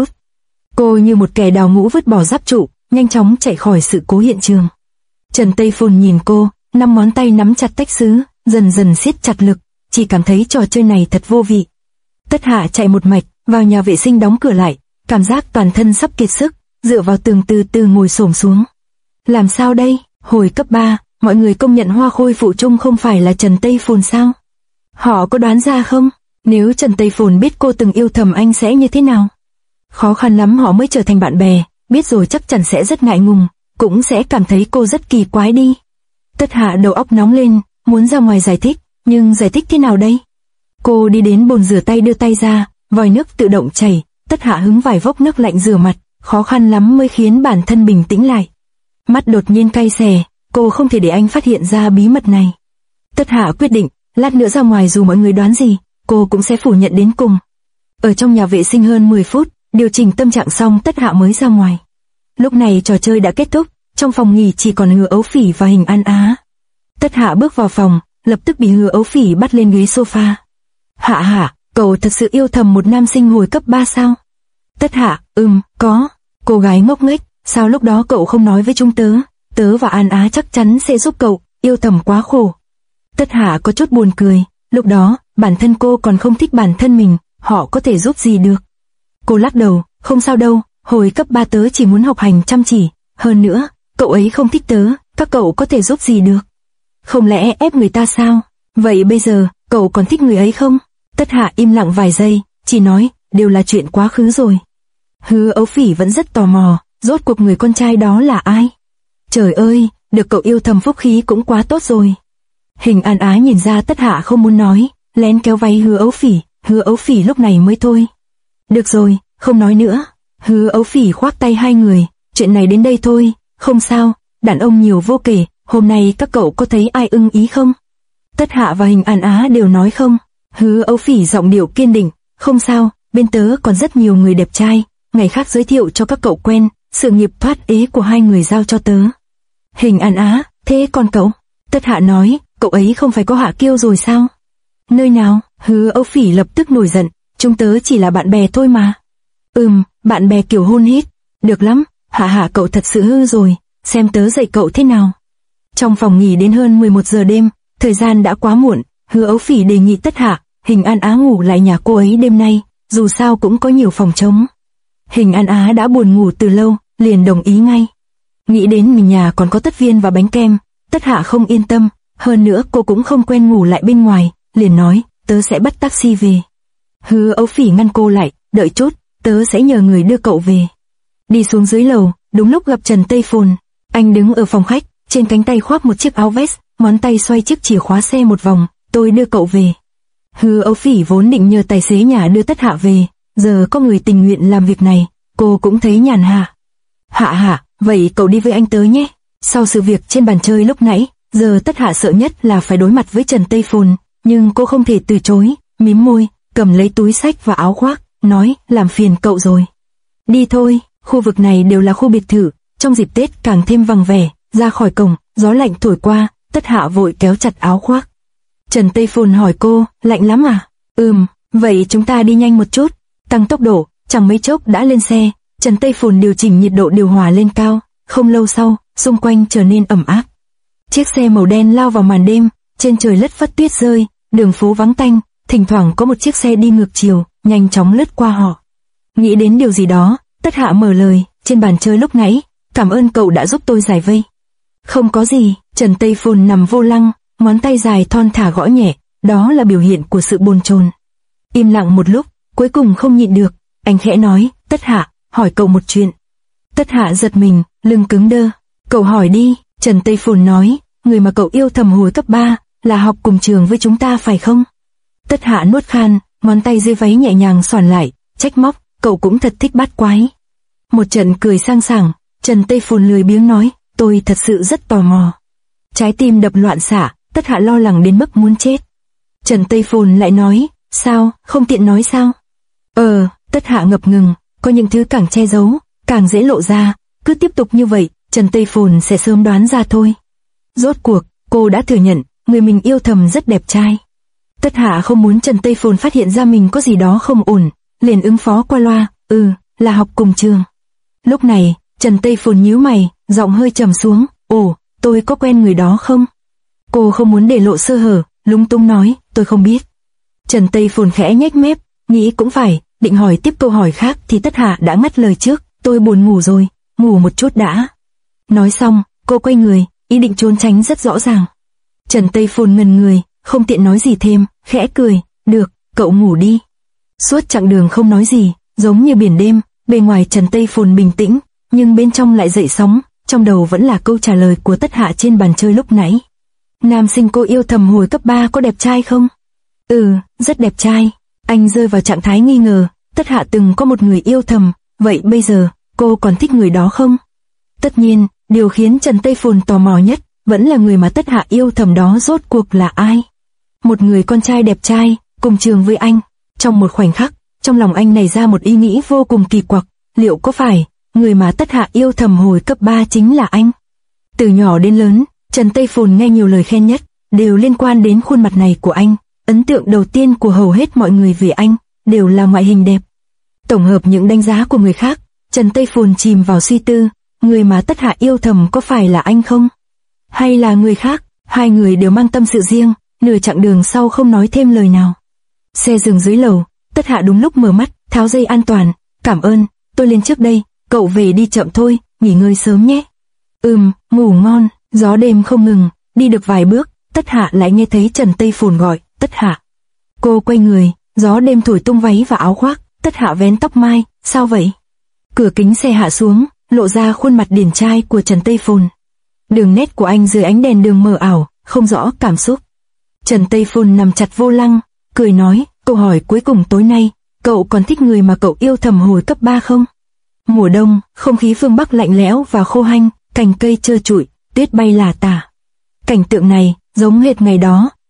Cô như một kẻ đào ngũ vứt bỏ giáp trụ, nhanh chóng chạy khỏi sự cố hiện trường. Trần Tây Phồn nhìn cô, 5 ngón tay nắm chặt tách sứ, dần dần siết chặt lực, chỉ cảm thấy trò chơi này thật vô vị. Tất Hạ chạy một mạch, vào nhà vệ sinh đóng cửa lại, cảm giác toàn thân sắp kiệt sức, dựa vào tường từ từ ngồi xổm xuống. Làm sao đây? Hồi cấp 3, mọi người công nhận hoa khôi phụ trung không phải là Trần Tây Phồn sao? Họ có đoán ra không? Nếu Trần Tây Phồn biết cô từng yêu thầm anh sẽ như thế nào? Khó khăn lắm họ mới trở thành bạn bè, biết rồi chắc chắn sẽ rất ngại ngùng, cũng sẽ cảm thấy cô rất kỳ quái đi. Tất Hạ đầu óc nóng lên, muốn ra ngoài giải thích, nhưng giải thích thế nào đây? Cô đi đến bồn rửa tay đưa tay ra, vòi nước tự động chảy, Tất Hạ hứng vài vốc nước lạnh rửa mặt, khó khăn lắm mới khiến bản thân bình tĩnh lại. Mắt đột nhiên cay xè, cô không thể để anh phát hiện ra bí mật này. Tất Hạ quyết định, lát nữa ra ngoài dù mọi người đoán gì, cô cũng sẽ phủ nhận đến cùng. Ở trong nhà vệ sinh hơn 10 phút, điều chỉnh tâm trạng xong Tất Hạ mới ra ngoài. Lúc này trò chơi đã kết thúc, trong phòng nghỉ chỉ còn Hứa Ấu Phỉ và Hình An Á. Tất Hạ bước vào phòng, lập tức bị Hứa Ấu Phỉ bắt lên ghế sofa. Hạ, cậu thật sự yêu thầm một nam sinh hồi cấp 3 sao? Tất Hạ, có. Cô gái ngốc nghếch, sao lúc đó cậu không nói với chúng tớ và An Á chắc chắn sẽ giúp cậu, yêu thầm quá khổ. Tất Hạ có chút buồn cười, lúc đó, bản thân cô còn không thích bản thân mình, họ có thể giúp gì được. Cô lắc đầu, không sao đâu, hồi cấp 3 tớ chỉ muốn học hành chăm chỉ, hơn nữa, cậu ấy không thích tớ, các cậu có thể giúp gì được. Không lẽ ép người ta sao? Vậy bây giờ, cậu còn thích người ấy không? Tất Hạ im lặng vài giây, chỉ nói, đều là chuyện quá khứ rồi. Hứa Ấu Phỉ vẫn rất tò mò, rốt cuộc người con trai đó là ai? Trời ơi, được cậu yêu thầm phúc khí cũng quá tốt rồi. Hình An Á nhìn ra Tất Hạ không muốn nói, lén kéo váy Hứa Ấu Phỉ lúc này mới thôi. Được rồi, không nói nữa. Hứa Ấu Phỉ khoác tay hai người, chuyện này đến đây thôi, không sao, đàn ông nhiều vô kể, hôm nay các cậu có thấy ai ưng ý không? Tất Hạ và Hình An Á đều nói không. Hứa Âu Phỉ giọng điệu kiên định, không sao, bên tớ còn rất nhiều người đẹp trai, ngày khác giới thiệu cho các cậu quen, sự nghiệp thoát ế của hai người giao cho tớ. Hình An Á, thế còn cậu? Tất Hạ nói, cậu ấy không phải có Hạ Kiêu rồi sao? Nơi nào? Hứa Âu Phỉ lập tức nổi giận, chúng tớ chỉ là bạn bè thôi mà. Bạn bè kiểu hôn hít, được lắm, Hạ cậu thật sự hư rồi, xem tớ dạy cậu thế nào. Trong phòng nghỉ đến hơn 11 giờ đêm, thời gian đã quá muộn, Hứa Âu Phỉ đề nghị Tất Hạ, Hình An Á ngủ lại nhà cô ấy đêm nay, dù sao cũng có nhiều phòng trống. Hình An Á đã buồn ngủ từ lâu, liền đồng ý ngay. Nghĩ đến mình nhà còn có tất viên và bánh kem, Tất Hạ không yên tâm, hơn nữa cô cũng không quen ngủ lại bên ngoài, liền nói, tớ sẽ bắt taxi về. Hứa Âu Phỉ ngăn cô lại, đợi chút, tớ sẽ nhờ người đưa cậu về. Đi xuống dưới lầu, đúng lúc gặp Trần Tây Phồn. Anh đứng ở phòng khách, trên cánh tay khoác một chiếc áo vest, ngón tay xoay chiếc chìa khóa xe một vòng, tôi đưa cậu về. Hứa Âu Phỉ vốn định nhờ tài xế nhà đưa Tất Hạ về, giờ có người tình nguyện làm việc này, cô cũng thấy nhàn hạ. Hạ, vậy cậu đi với anh tớ nhé. Sau sự việc trên bàn chơi lúc nãy, giờ Tất Hạ sợ nhất là phải đối mặt với Trần Tây Phồn, nhưng cô không thể từ chối, mím môi, cầm lấy túi xách và áo khoác, nói, làm phiền cậu rồi. Đi thôi, khu vực này đều là khu biệt thự, trong dịp Tết càng thêm vắng vẻ, ra khỏi cổng, gió lạnh thổi qua, Tất Hạ vội kéo chặt áo khoác. Trần Tây Phồn hỏi cô, lạnh lắm à? Vậy chúng ta đi nhanh một chút, tăng tốc độ, chẳng mấy chốc đã lên xe. Trần Tây Phồn điều chỉnh nhiệt độ điều hòa lên cao, không lâu sau, xung quanh trở nên ẩm áp. Chiếc xe màu đen lao vào màn đêm, trên trời lất phất tuyết rơi, đường phố vắng tanh, thỉnh thoảng có một chiếc xe đi ngược chiều, nhanh chóng lướt qua họ. Nghĩ đến điều gì đó, Tất Hạ mở lời, trên bàn chơi lúc nãy, cảm ơn cậu đã giúp tôi giải vây. Không có gì, Trần Tây Phồn nằm vô lăng, ngón tay dài thon thả gõ nhẹ, đó là biểu hiện của sự bồn chồn. Im lặng một lúc, cuối cùng không nhịn được, anh khẽ nói, Tất Hạ, hỏi cậu một chuyện. Tất Hạ giật mình, lưng cứng đơ. Cậu hỏi đi, Trần Tây Phồn nói, người mà cậu yêu thầm hồi cấp 3, là học cùng trường với chúng ta phải không? Tất Hạ nuốt khan, ngón tay dưới váy nhẹ nhàng xoàn lại, trách móc, cậu cũng thật thích bát quái. Một trận cười sang sảng, Trần Tây Phồn lười biếng nói, tôi thật sự rất tò mò. Trái tim đập loạn xạ, Tất Hạ lo lắng đến mức muốn chết. Trần Tây Phồn lại nói, sao, không tiện nói sao? Tất Hạ ngập ngừng, có những thứ càng che giấu, càng dễ lộ ra, cứ tiếp tục như vậy, Trần Tây Phồn sẽ sớm đoán ra thôi. Rốt cuộc, cô đã thừa nhận, người mình yêu thầm rất đẹp trai. Tất Hạ không muốn Trần Tây Phồn phát hiện ra mình có gì đó không ổn, liền ứng phó qua loa, là học cùng trường. Lúc này, Trần Tây Phồn nhíu mày, giọng hơi trầm xuống, tôi có quen người đó không? Cô không muốn để lộ sơ hở, lúng túng nói, tôi không biết. Trần Tây Phồn khẽ nhếch mép, nghĩ cũng phải, định hỏi tiếp câu hỏi khác thì Tất Hạ đã ngắt lời trước, tôi buồn ngủ rồi, ngủ một chút đã. Nói xong, cô quay người, ý định trốn tránh rất rõ ràng. Trần Tây Phồn ngần người, không tiện nói gì thêm, khẽ cười, được, cậu ngủ đi. Suốt chặng đường không nói gì, giống như biển đêm, bề ngoài Trần Tây Phồn bình tĩnh, nhưng bên trong lại dậy sóng, trong đầu vẫn là câu trả lời của Tất Hạ trên bàn chơi lúc nãy. Nam sinh cô yêu thầm hồi cấp 3 có đẹp trai không? Rất đẹp trai. Anh rơi vào trạng thái nghi ngờ, Tất Hạ từng có một người yêu thầm, vậy bây giờ, cô còn thích người đó không? Tất nhiên, điều khiến Trần Tây Phồn tò mò nhất, vẫn là người mà Tất Hạ yêu thầm đó rốt cuộc là ai? Một người con trai đẹp trai, cùng trường với anh. Trong một khoảnh khắc, trong lòng anh nảy ra một ý nghĩ vô cùng kỳ quặc, liệu có phải, người mà Tất Hạ yêu thầm hồi cấp 3 chính là anh? Từ nhỏ đến lớn, Trần Tây Phồn nghe nhiều lời khen nhất, đều liên quan đến khuôn mặt này của anh. Ấn tượng đầu tiên của hầu hết mọi người về anh, đều là ngoại hình đẹp. Tổng hợp những đánh giá của người khác, Trần Tây Phồn chìm vào suy tư, người mà Tất Hạ yêu thầm có phải là anh không? Hay là người khác? Hai người đều mang tâm sự riêng, nửa chặng đường sau không nói thêm lời nào. Xe dừng dưới lầu, Tất Hạ đúng lúc mở mắt, tháo dây an toàn, cảm ơn, tôi lên trước đây, cậu về đi chậm thôi, nghỉ ngơi sớm nhé. Ngủ ngon, gió đêm không ngừng, đi được vài bước, Tất Hạ lại nghe thấy Trần Tây Phồn gọi, Tất Hạ. Cô quay người, gió đêm thổi tung váy và áo khoác, Tất Hạ vén tóc mai, sao vậy? Cửa kính xe hạ xuống, lộ ra khuôn mặt điển trai của Trần Tây Phồn. Đường nét của anh dưới ánh đèn đường mờ ảo, không rõ cảm xúc. Trần Tây Phồn nằm chặt vô lăng, cười nói, câu hỏi cuối cùng tối nay, cậu còn thích người mà cậu yêu thầm hồi cấp 3 không? Mùa đông, không khí phương Bắc lạnh lẽo và khô hanh, cành cây trơ trụi, tuyết bay lả tả. Cảnh tượng này, giống hệt ngày đó,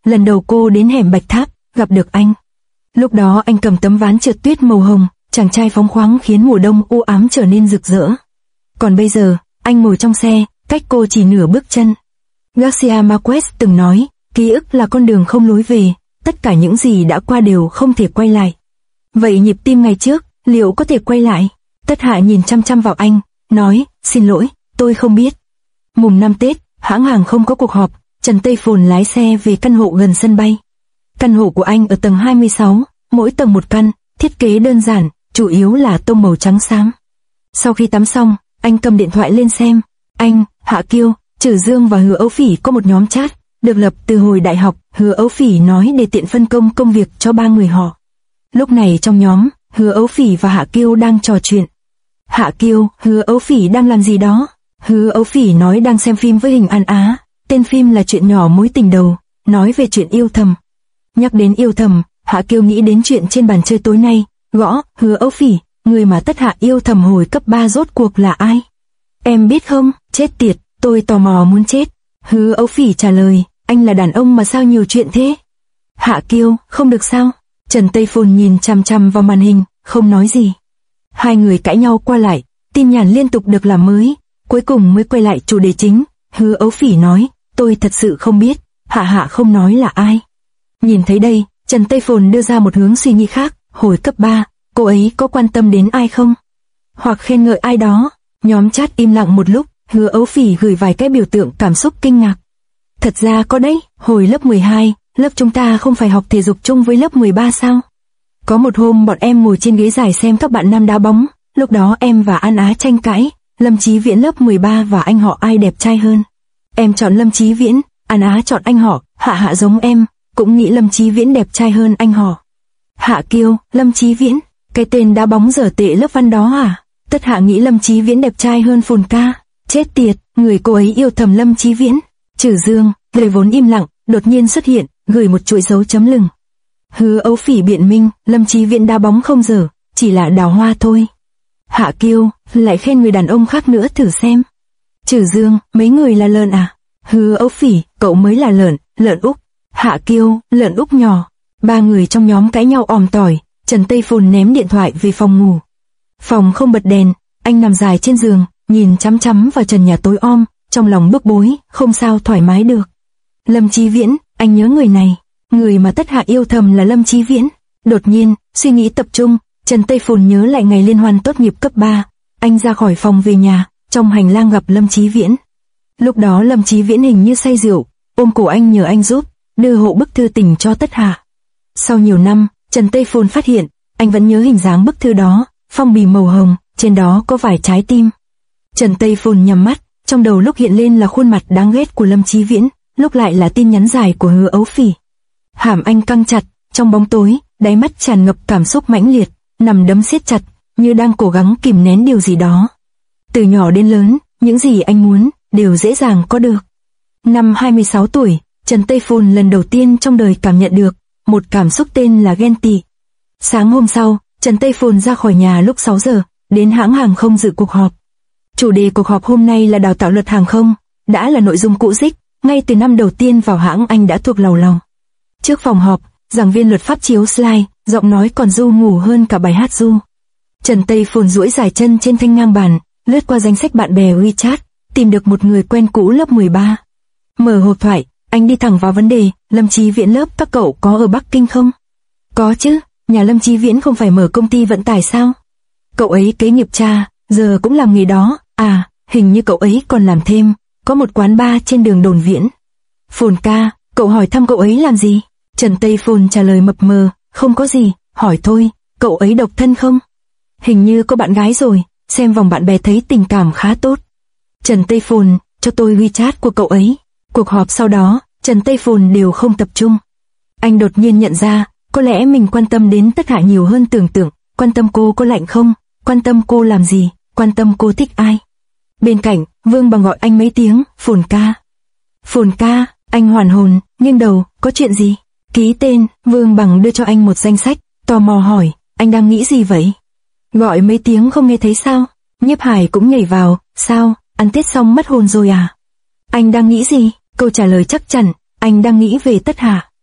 lần đầu cô đến hẻm Bạch Tháp, gặp được anh. Lúc đó anh cầm tấm ván trượt tuyết màu hồng, chàng trai phóng khoáng khiến mùa đông u ám trở nên rực rỡ. Còn bây giờ, anh ngồi trong xe, cách cô chỉ nửa bước chân. Garcia Marquez từng nói, ký ức là con đường không lối về, tất cả những gì đã qua đều không thể quay lại. Vậy nhịp tim ngày trước, liệu có thể quay lại? Tất Hạ nhìn chăm chăm vào anh, nói, xin lỗi, tôi không biết. Mùng 5 Tết, hãng hàng không có cuộc họp, Trần Tây Phồn lái xe về căn hộ gần sân bay. Căn hộ của anh ở tầng 26, mỗi tầng một căn, thiết kế đơn giản, chủ yếu là tông màu trắng xám. Sau khi tắm xong, anh cầm điện thoại lên xem. Anh, Hạ Kiêu, Trử Dương và Hứa Ấu Phỉ có một nhóm chat, được lập từ hồi đại học. Hứa Ấu Phỉ nói để tiện phân công công việc cho 3 người họ. Lúc này trong nhóm, Hứa Ấu Phỉ và Hạ Kiêu đang trò chuyện. Hạ Kiêu, Hứa Ấu Phỉ đang làm gì đó? Hứa Ấu Phỉ nói đang xem phim với Hình An Á. Tên phim là Chuyện nhỏ mối tình đầu, nói về chuyện yêu thầm. Nhắc đến yêu thầm, Hạ Kiêu nghĩ đến chuyện trên bàn chơi tối nay, gõ, Hứa Ấu Phỉ, người mà Tất Hạ yêu thầm hồi cấp 3 rốt cuộc là ai? Em biết không, chết tiệt, tôi tò mò muốn chết. Hứa Ấu Phỉ trả lời, anh là đàn ông mà sao nhiều chuyện thế? Hạ Kiêu, không được sao? Trần Tây Phồn nhìn chằm chằm vào màn hình, không nói gì. Hai người cãi nhau qua lại, tin nhắn liên tục được làm mới, cuối cùng mới quay lại chủ đề chính. Hứa Ấu Phỉ nói, tôi thật sự không biết, Hạ không nói là ai. Nhìn thấy đây, Trần Tây Phồn đưa ra một hướng suy nghĩ khác, hồi cấp 3, cô ấy có quan tâm đến ai không? Hoặc khen ngợi ai đó? Nhóm chat im lặng một lúc, Hứa Ấu Phỉ gửi vài cái biểu tượng cảm xúc kinh ngạc. Thật ra có đấy, hồi lớp 12, lớp chúng ta không phải học thể dục chung với lớp 13 sao? Có một hôm bọn em ngồi trên ghế dài xem các bạn nam đá bóng, lúc đó em và An Á tranh cãi, Lâm Chí Viễn lớp 13 và anh họ ai đẹp trai hơn. Em chọn Lâm Chí Viễn, An Á chọn anh họ, Hạ giống em, cũng nghĩ Lâm Chí Viễn đẹp trai hơn anh họ. Hạ Kiêu, Lâm Chí Viễn, cái tên đá bóng dở tệ lớp văn đó à? Tất Hạ nghĩ Lâm Chí Viễn đẹp trai hơn Phồn ca. Chết tiệt, người cô ấy yêu thầm Lâm Chí Viễn. Trử Dương, lời vốn im lặng, đột nhiên xuất hiện, gửi một chuỗi dấu chấm lửng. Hứa Ấu Phỉ biện minh, Lâm Chí Viễn đá bóng không dở, chỉ là đào hoa thôi. Hạ Kiêu, lại khen người đàn ông khác nữa thử xem. Trử Dương, mấy người là lợn à? Hứa Ấu Phỉ, cậu mới là lợn Úc. Hạ Kiêu, lợn Úc nhỏ. Ba người trong nhóm cãi nhau òm tỏi, Trần Tây Phồn ném điện thoại về phòng ngủ. Phòng không bật đèn, anh nằm dài trên giường, nhìn chăm chăm vào trần nhà tối om, trong lòng bức bối, không sao thoải mái được. Lâm Chí Viễn, anh nhớ người này, người mà Tất Hạ yêu thầm là Lâm Chí Viễn. Đột nhiên, suy nghĩ tập trung, Trần Tây Phồn nhớ lại ngày liên hoan tốt nghiệp cấp 3, anh ra khỏi phòng về nhà, trong hành lang gặp Lâm Chí Viễn. Lúc đó Lâm Chí Viễn hình như say rượu, ôm cổ anh nhờ anh giúp, đưa hộ bức thư tình cho Tất Hạ. Sau nhiều năm, Trần Tây Phồn phát hiện, anh vẫn nhớ hình dáng bức thư đó, phong bì màu hồng, trên đó có vài trái tim. Trần Tây Phồn nhắm mắt, trong đầu lúc hiện lên là khuôn mặt đáng ghét của Lâm Chí Viễn, lúc lại là tin nhắn dài của Hứa Ấu Phỉ. Hàm anh căng chặt, trong bóng tối, đáy mắt tràn ngập cảm xúc mãnh liệt, nằm đấm siết chặt, như đang cố gắng kìm nén điều gì đó. Từ nhỏ đến lớn, những gì anh muốn, đều dễ dàng có được. Năm 26 tuổi, Trần Tây Phồn lần đầu tiên trong đời cảm nhận được một cảm xúc tên là ghen tị. Sáng hôm sau, Trần Tây Phồn ra khỏi nhà lúc 6 giờ, đến hãng hàng không dự cuộc họp. Chủ đề cuộc họp hôm nay là đào tạo luật hàng không, đã là nội dung cũ rích, ngay từ năm đầu tiên vào hãng anh đã thuộc lầu lòng. Trước phòng họp, giảng viên luật pháp chiếu slide, giọng nói còn du ngủ hơn cả bài hát du. Trần Tây Phồn duỗi dài chân trên thanh ngang bàn, lướt qua danh sách bạn bè WeChat, tìm được một người quen cũ lớp 13. Mở hộp thoại, anh đi thẳng vào vấn đề, Lâm Chí Viễn lớp các cậu có ở Bắc Kinh không? Có chứ, nhà Lâm Chí Viễn không phải mở công ty vận tải sao? Cậu ấy kế nghiệp cha, giờ cũng làm nghề đó, à, hình như cậu ấy còn làm thêm, có một quán bar trên đường Đồn Viễn. Phồn ca, cậu hỏi thăm cậu ấy làm gì? Trần Tây Phồn trả lời mập mờ, không có gì, hỏi thôi, cậu ấy độc thân không? Hình như có bạn gái rồi, xem vòng bạn bè thấy tình cảm khá tốt. Trần Tây Phồn, cho tôi WeChat của cậu ấy. Cuộc họp sau đó, Trần Tây Phồn đều không tập trung. Anh đột nhiên nhận ra, có lẽ mình quan tâm đến Tất Hạ nhiều hơn tưởng tượng, quan tâm cô có lạnh không, quan tâm cô làm gì, quan tâm cô thích ai. Bên cạnh, Vương Bằng gọi anh mấy tiếng, Phồn ca. Phồn ca, anh hoàn hồn, nghiêng đầu, có chuyện gì? Ký tên, Vương Bằng đưa cho anh một danh sách, tò mò hỏi, anh đang nghĩ gì vậy? Gọi mấy tiếng không nghe thấy sao? Nhiếp Hải cũng nhảy vào, sao, ăn Tết xong mất hồn rồi à? Anh đang nghĩ gì? Câu trả lời chắc chắn, anh đang nghĩ về Tất Hạ.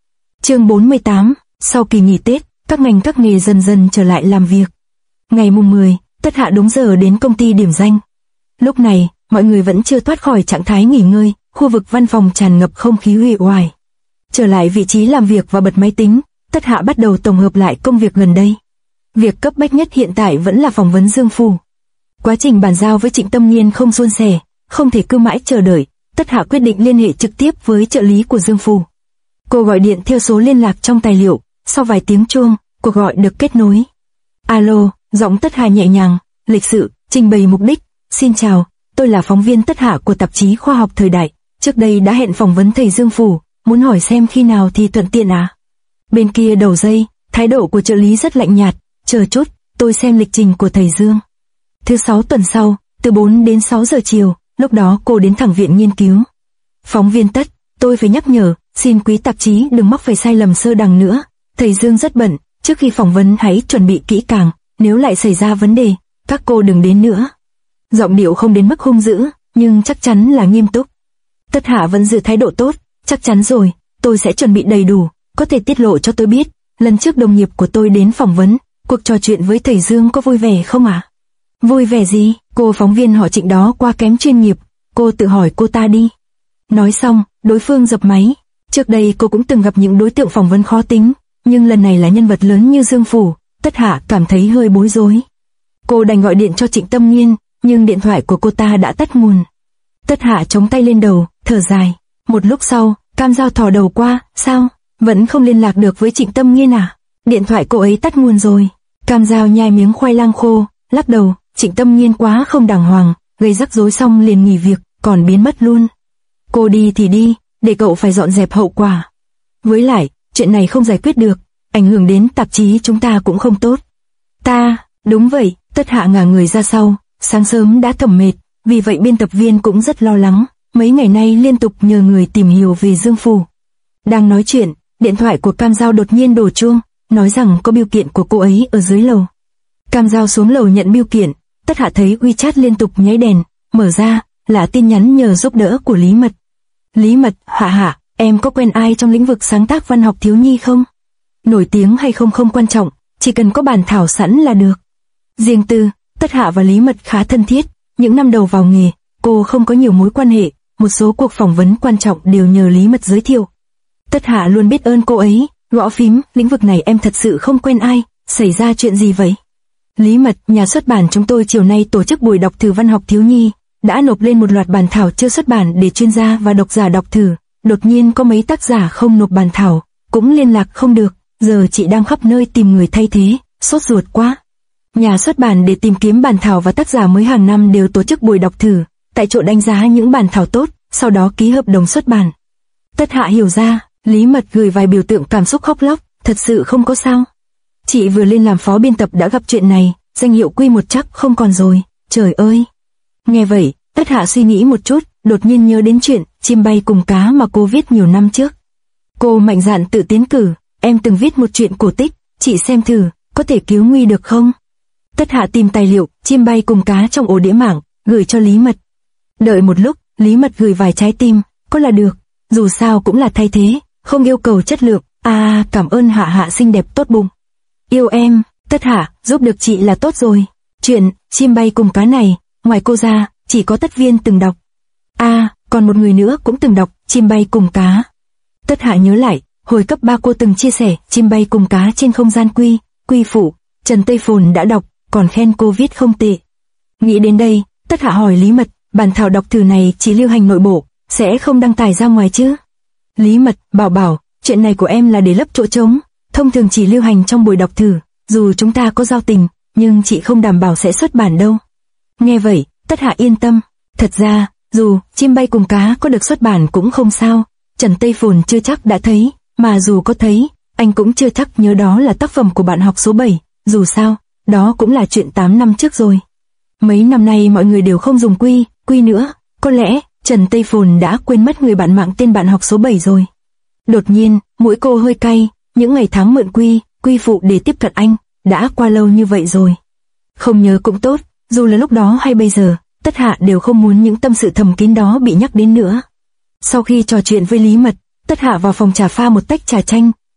Chương 48, sau kỳ nghỉ Tết, các ngành các nghề dần dần trở lại làm việc. Ngày mùng 10, Tất Hạ đúng giờ đến công ty điểm danh. Lúc này, mọi người vẫn chưa thoát khỏi trạng thái nghỉ ngơi, khu vực văn phòng tràn ngập không khí uể oải. Trở lại vị trí làm việc và bật máy tính, Tất Hạ bắt đầu tổng hợp lại công việc gần đây. Việc cấp bách nhất hiện tại vẫn là phỏng vấn Dương Phù. Quá trình bàn giao với Trịnh Tâm Nghiên không suôn sẻ, không thể cứ mãi chờ đợi, Tất Hạ quyết định liên hệ trực tiếp với trợ lý của Dương Phù. Cô gọi điện theo số liên lạc trong tài liệu, sau vài tiếng chuông, cuộc gọi được kết nối. Alo, giọng Tất Hạ nhẹ nhàng, lịch sự, trình bày mục đích. Xin chào, tôi là phóng viên Tất Hạ của tạp chí Khoa học Thời đại, trước đây đã hẹn phỏng vấn thầy Dương Phù, muốn hỏi xem khi nào thì thuận tiện à? Bên kia đầu dây, thái độ của trợ lý rất lạnh nhạt, chờ chút, tôi xem lịch trình của thầy Dương. Thứ 6 tuần sau, từ 4 đến 6 giờ chiều, lúc đó cô đến thẳng viện nghiên cứu. Phóng viên Tất, tôi phải nhắc nhở, xin quý tạp chí đừng mắc phải sai lầm sơ đẳng nữa. Thầy Dương rất bận, trước khi phỏng vấn hãy chuẩn bị kỹ càng, nếu lại xảy ra vấn đề, các cô đừng đến nữa. Giọng điệu không đến mức hung dữ, nhưng chắc chắn là nghiêm túc. Tất Hạ vẫn giữ thái độ tốt, chắc chắn rồi, tôi sẽ chuẩn bị đầy đủ, có thể tiết lộ cho tôi biết, lần trước đồng nghiệp của tôi đến phỏng vấn, cuộc trò chuyện với thầy Dương có vui vẻ không ạ? Vui vẻ gì? Cô phóng viên hỏi Trịnh đó qua kém chuyên nghiệp, cô tự hỏi cô ta đi. Nói xong, đối phương dập máy. Trước đây cô cũng từng gặp những đối tượng phỏng vấn khó tính, nhưng lần này là nhân vật lớn như Dương Phù, Tất Hạ cảm thấy hơi bối rối. Cô đành gọi điện cho Trịnh Tâm Nghiên, nhưng điện thoại của cô ta đã tắt nguồn. Tất Hạ chống tay lên đầu, thở dài. Một lúc sau, Cam Giao thò đầu qua, sao? Vẫn không liên lạc được với Trịnh Tâm Nghiên à? Điện thoại cô ấy tắt nguồn rồi. Cam Giao nhai miếng khoai lang khô, lắc đầu, Trịnh Tâm Nghiên quá không đàng hoàng, gây rắc rối xong liền nghỉ việc, còn biến mất luôn. Cô đi thì đi, để cậu phải dọn dẹp hậu quả. Với lại, chuyện này không giải quyết được, ảnh hưởng đến tạp chí chúng ta cũng không tốt. Đúng vậy, Tất Hạ ngả người ra sau, sáng sớm đã thầm mệt, vì vậy biên tập viên cũng rất lo lắng, mấy ngày nay liên tục nhờ người tìm hiểu về Dương Phù. Đang nói chuyện, điện thoại của Cam Giao đột nhiên đổ chuông, nói rằng có bưu kiện của cô ấy ở dưới lầu. Cam Giao xuống lầu nhận bưu kiện, Tất Hạ thấy WeChat liên tục nháy đèn, mở ra, là tin nhắn nhờ giúp đỡ của Lý Mật. Lý Mật, Hạ, em có quen ai trong lĩnh vực sáng tác văn học thiếu nhi không? Nổi tiếng hay không không quan trọng, chỉ cần có bản thảo sẵn là được. Riêng tư, Tất Hạ và Lý Mật khá thân thiết, những năm đầu vào nghề, cô không có nhiều mối quan hệ, một số cuộc phỏng vấn quan trọng đều nhờ Lý Mật giới thiệu. Tất Hạ luôn biết ơn cô ấy, gõ phím, lĩnh vực này em thật sự không quen ai, xảy ra chuyện gì vậy? Lý Mật, nhà xuất bản chúng tôi chiều nay tổ chức buổi đọc thử văn học thiếu nhi, đã nộp lên một loạt bản thảo chưa xuất bản để chuyên gia và độc giả đọc thử, đột nhiên có mấy tác giả không nộp bản thảo, cũng liên lạc không được, giờ chị đang khắp nơi tìm người thay thế, sốt ruột quá. Nhà xuất bản để tìm kiếm bản thảo và tác giả mới hàng năm đều tổ chức buổi đọc thử, tại chỗ đánh giá những bản thảo tốt, sau đó ký hợp đồng xuất bản. Tất Hạ hiểu ra, Lý Mật gửi vài biểu tượng cảm xúc khóc lóc, thật sự không có sao. Chị vừa lên làm phó biên tập đã gặp chuyện này, danh hiệu Q1 chắc không còn rồi, trời ơi. Nghe vậy, Tất Hạ suy nghĩ một chút, đột nhiên nhớ đến chuyện Chim bay cùng cá mà cô viết nhiều năm trước. Cô mạnh dạn tự tiến cử, em từng viết một chuyện cổ tích, chị xem thử, có thể cứu nguy được không? Tất Hạ tìm tài liệu Chim bay cùng cá trong ổ đĩa mảng, gửi cho Lý Mật. Đợi một lúc, Lý Mật gửi vài trái tim, có là được, dù sao cũng là thay thế, không yêu cầu chất lượng. Cảm ơn Hạ xinh đẹp tốt bụng. Yêu em, Tất Hạ, giúp được chị là tốt rồi. Chuyện Chim bay cùng cá này, ngoài cô ra, chỉ có Tất Viên từng đọc. Còn một người nữa cũng từng đọc Chim bay cùng cá. Tất Hạ nhớ lại, hồi cấp 3 cô từng chia sẻ Chim bay cùng cá trên không gian Quy Phụ, Trần Tây Phồn đã đọc, còn khen cô viết không tệ. Nghĩ đến đây, Tất Hạ hỏi Lý Mật, bản thảo đọc thử này chỉ lưu hành nội bộ, sẽ không đăng tải ra ngoài chứ? Lý Mật bảo, chuyện này của em là để lấp chỗ trống, thông thường chỉ lưu hành trong buổi đọc thử, dù chúng ta có giao tình, nhưng chị không đảm bảo sẽ xuất bản đâu. Nghe vậy, Tất Hạ yên tâm, thật ra, dù Chim bay cùng cá có được xuất bản cũng không sao, Trần Tây Phồn chưa chắc đã thấy, mà dù có thấy, anh cũng chưa chắc nhớ đó là tác phẩm của bạn học số 7, dù sao, đó cũng là chuyện 8 năm trước rồi. Mấy năm nay mọi người đều không dùng quy nữa, có lẽ Trần Tây Phồn đã quên mất người bạn mạng tên bạn học số 7 rồi. Đột nhiên, mũi cô hơi cay, những ngày tháng mượn quy phụ để tiếp cận anh, đã qua lâu như vậy rồi. Không nhớ cũng tốt, dù là lúc đó hay bây giờ, Tất Hạ đều không muốn những tâm sự thầm kín đó bị nhắc đến nữa. Sau khi trò chuyện với Lý Mật, Tất Hạ vào phòng trà pha một tách trà chanh,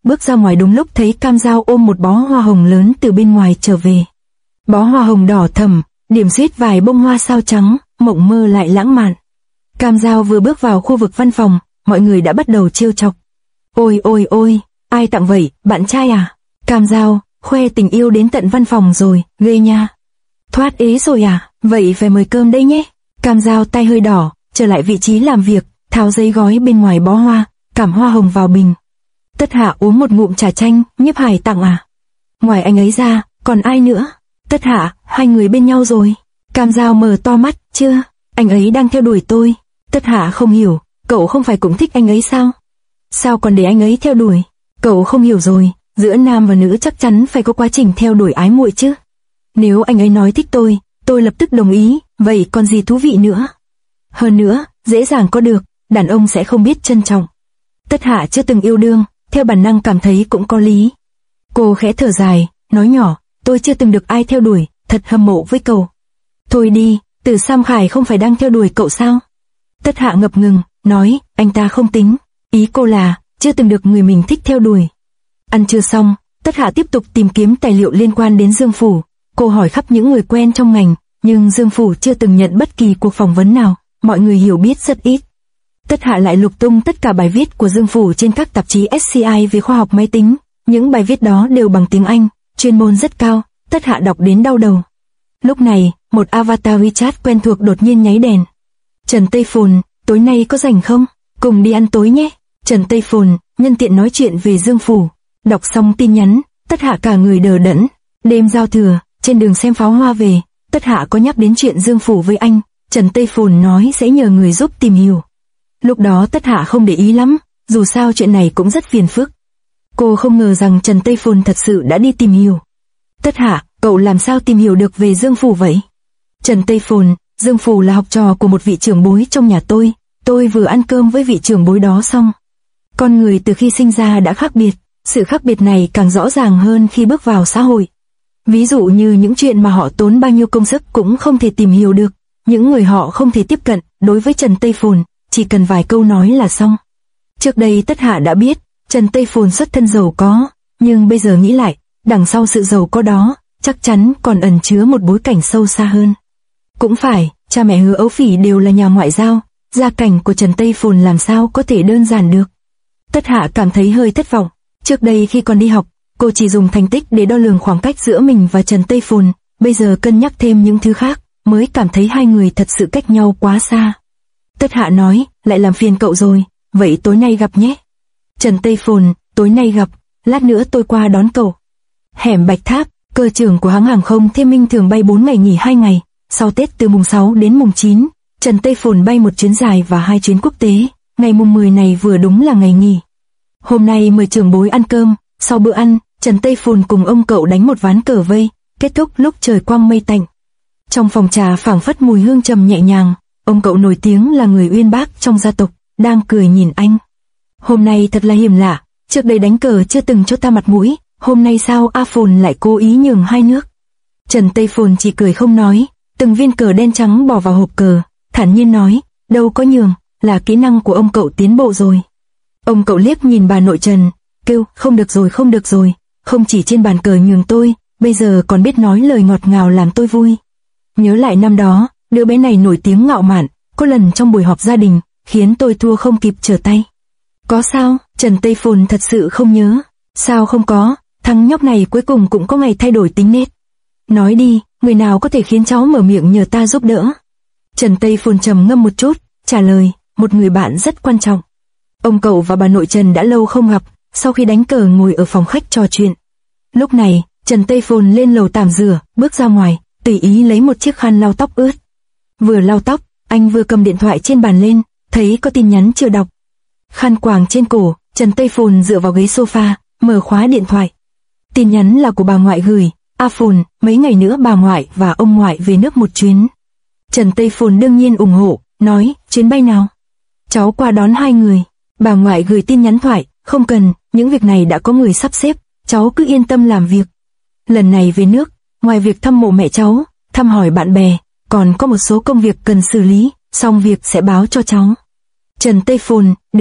bước ra ngoài đúng lúc thấy Cam Dao ôm một bó hoa hồng lớn từ bên ngoài trở về. Bó hoa hồng đỏ thẫm, điểm xuyết vài bông hoa sao trắng, mộng mơ lại lãng mạn. Cam Dao vừa bước vào khu vực văn phòng, mọi người đã bắt đầu trêu chọc. Ôi ôi ôi, ai tặng vậy, bạn trai à? Cam Dao, khoe tình yêu đến tận văn phòng rồi, ghê nha. Thoát ế rồi à, vậy phải mời cơm đây nhé. Cam Dao tay hơi đỏ, trở lại vị trí làm việc, tháo giấy gói bên ngoài bó hoa, cảm hoa hồng vào bình. Tất Hạ uống một ngụm trà chanh, Nhiếp Hải tặng à? Ngoài anh ấy ra, còn ai nữa? Tất Hạ, hai người bên nhau rồi. Cam Dao mở to mắt, chưa, anh ấy đang theo đuổi tôi. Tất Hạ không hiểu, cậu không phải cũng thích anh ấy sao? Sao còn để anh ấy theo đuổi? Cậu không hiểu rồi, giữa nam và nữ chắc chắn phải có quá trình theo đuổi ái muội chứ. Nếu anh ấy nói thích tôi lập tức đồng ý, vậy còn gì thú vị nữa? Hơn nữa, dễ dàng có được, đàn ông sẽ không biết trân trọng. Tất Hạ chưa từng yêu đương, theo bản năng cảm thấy cũng có lý. Cô khẽ thở dài, nói nhỏ, tôi chưa từng được ai theo đuổi, thật hâm mộ với cậu. Thôi đi, Từ Sam Khải không phải đang theo đuổi cậu sao? Tất Hạ ngập ngừng, nói, anh ta không tính, ý cô là, chưa từng được người mình thích theo đuổi. Ăn trưa xong, Tất Hạ tiếp tục tìm kiếm tài liệu liên quan đến Dương Phủ. Cô hỏi khắp những người quen trong ngành, nhưng Dương Phủ chưa từng nhận bất kỳ cuộc phỏng vấn nào, mọi người hiểu biết rất ít. Tất Hạ lại lục tung tất cả bài viết của Dương Phủ trên các tạp chí SCI về khoa học máy tính. Những bài viết đó đều bằng tiếng Anh, chuyên môn rất cao, Tất Hạ đọc đến đau đầu. Lúc này, một avatar WeChat quen thuộc đột nhiên nháy đèn. Trần Tây Phồn, tối nay có rảnh không? Cùng đi ăn tối nhé. Trần Tây Phồn, nhân tiện nói chuyện về Dương Phủ. Đọc xong tin nhắn, Tất Hạ cả người đờ đẫn. Đêm giao thừa, trên đường xem pháo hoa về, Tất Hạ có nhắc đến chuyện Dương Phủ với anh. Trần Tây Phồn nói sẽ nhờ người giúp tìm hiểu. Lúc đó Tất Hạ không để ý lắm, dù sao chuyện này cũng rất phiền phức. Cô không ngờ rằng Trần Tây Phồn thật sự đã đi tìm hiểu. Tất Hạ, cậu làm sao tìm hiểu được về Dương Phủ vậy? Trần Tây Phồn, Dương Phủ là học trò của một vị trưởng bối trong nhà tôi vừa ăn cơm với vị trưởng bối đó xong. Con người từ khi sinh ra đã khác biệt, sự khác biệt này càng rõ ràng hơn khi bước vào xã hội. Ví dụ như những chuyện mà họ tốn bao nhiêu công sức cũng không thể tìm hiểu được, những người họ không thể tiếp cận, đối với Trần Tây Phồn, chỉ cần vài câu nói là xong. Trước đây Tất Hạ đã biết, Trần Tây Phồn xuất thân giàu có, nhưng bây giờ nghĩ lại, đằng sau sự giàu có đó, chắc chắn còn ẩn chứa một bối cảnh sâu xa hơn. Cũng phải, cha mẹ Hứa Ấu Phỉ đều là nhà ngoại giao, gia cảnh của Trần Tây Phồn làm sao có thể đơn giản được. Tất Hạ cảm thấy hơi thất vọng, trước đây khi còn đi học, cô chỉ dùng thành tích để đo lường khoảng cách giữa mình và Trần Tây Phồn, bây giờ cân nhắc thêm những thứ khác, mới cảm thấy hai người thật sự cách nhau quá xa. Tất Hạ nói, lại làm phiền cậu rồi, vậy tối nay gặp nhé. Trần Tây Phồn, tối nay gặp, lát nữa tôi qua đón cậu. Hẻm Bạch Tháp, cơ trưởng của hãng hàng không Thiên Minh thường bay 4 ngày nghỉ 2 ngày, sau Tết từ mùng 6 đến mùng 9, Trần Tây Phồn bay một chuyến dài và 2 chuyến quốc tế, ngày mùng 10 này vừa đúng là ngày nghỉ. Hôm nay mời trưởng bối ăn cơm, sau bữa ăn, Trần Tây Phồn cùng ông cậu đánh một ván cờ vây, kết thúc lúc trời quang mây tạnh. Trong phòng trà phảng phất mùi hương trầm nhẹ nhàng, ông cậu nổi tiếng là người uyên bác trong gia tộc, đang cười nhìn anh. Hôm nay thật là hiếm lạ, trước đây đánh cờ chưa từng cho ta mặt mũi, hôm nay sao A Phồn lại cố ý nhường hai nước. Trần Tây Phồn chỉ cười không nói, từng viên cờ đen trắng bỏ vào hộp cờ, thản nhiên nói, đâu có nhường, là kỹ năng của ông cậu tiến bộ rồi. Ông cậu liếc nhìn bà nội Trần, kêu, không được rồi, không chỉ trên bàn cờ nhường tôi, bây giờ còn biết nói lời ngọt ngào làm tôi vui. Nhớ lại năm đó, đứa bé này nổi tiếng ngạo mạn, có lần trong buổi họp gia đình, khiến tôi thua không kịp trở tay. Có sao? Trần Tây Phồn thật sự không nhớ. Sao không có, thằng nhóc này cuối cùng cũng có ngày thay đổi tính nết. Nói đi, người nào có thể khiến cháu mở miệng nhờ ta giúp đỡ? Trần Tây Phồn trầm ngâm một chút, trả lời, một người bạn rất quan trọng. Ông cậu và bà nội Trần đã lâu không gặp, sau khi đánh cờ ngồi ở phòng khách trò chuyện. Lúc này, Trần Tây Phồn lên lầu tắm rửa, bước ra ngoài, tùy ý lấy một chiếc khăn lau tóc ướt. Vừa lau tóc, anh vừa cầm điện thoại trên bàn lên, thấy có tin nhắn chưa đọc. Khăn quàng trên cổ, Trần Tây Phồn dựa vào ghế sofa, mở khóa điện thoại. Tin nhắn là của bà ngoại gửi, A Phồn, mấy ngày nữa bà ngoại và ông ngoại về nước một chuyến. Trần Tây Phồn đương nhiên ủng hộ, nói, chuyến bay nào? Cháu qua đón hai người. Bà ngoại gửi tin nhắn thoại, không cần, những việc này đã có người sắp xếp, cháu cứ yên tâm làm việc. Lần này về nước, ngoài việc thăm mộ mẹ cháu, thăm hỏi bạn bè, còn có một số công việc cần xử lý, xong việc sẽ báo cho cháu. Trần Tây Phồn, được,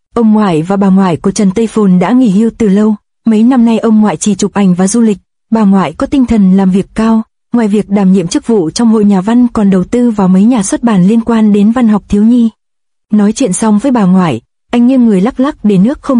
Ông ngoại và bà ngoại của Trần Tây Phồn đã nghỉ hưu từ lâu, mấy năm nay ông ngoại chỉ chụp ảnh và du lịch, bà ngoại có tinh thần làm việc cao, ngoài việc đảm nhiệm chức vụ trong hội nhà văn còn đầu tư vào mấy nhà xuất bản liên quan đến văn học thiếu nhi. Nói chuyện xong với bà ngoại, anh nghiêng người lắc lắc để nước không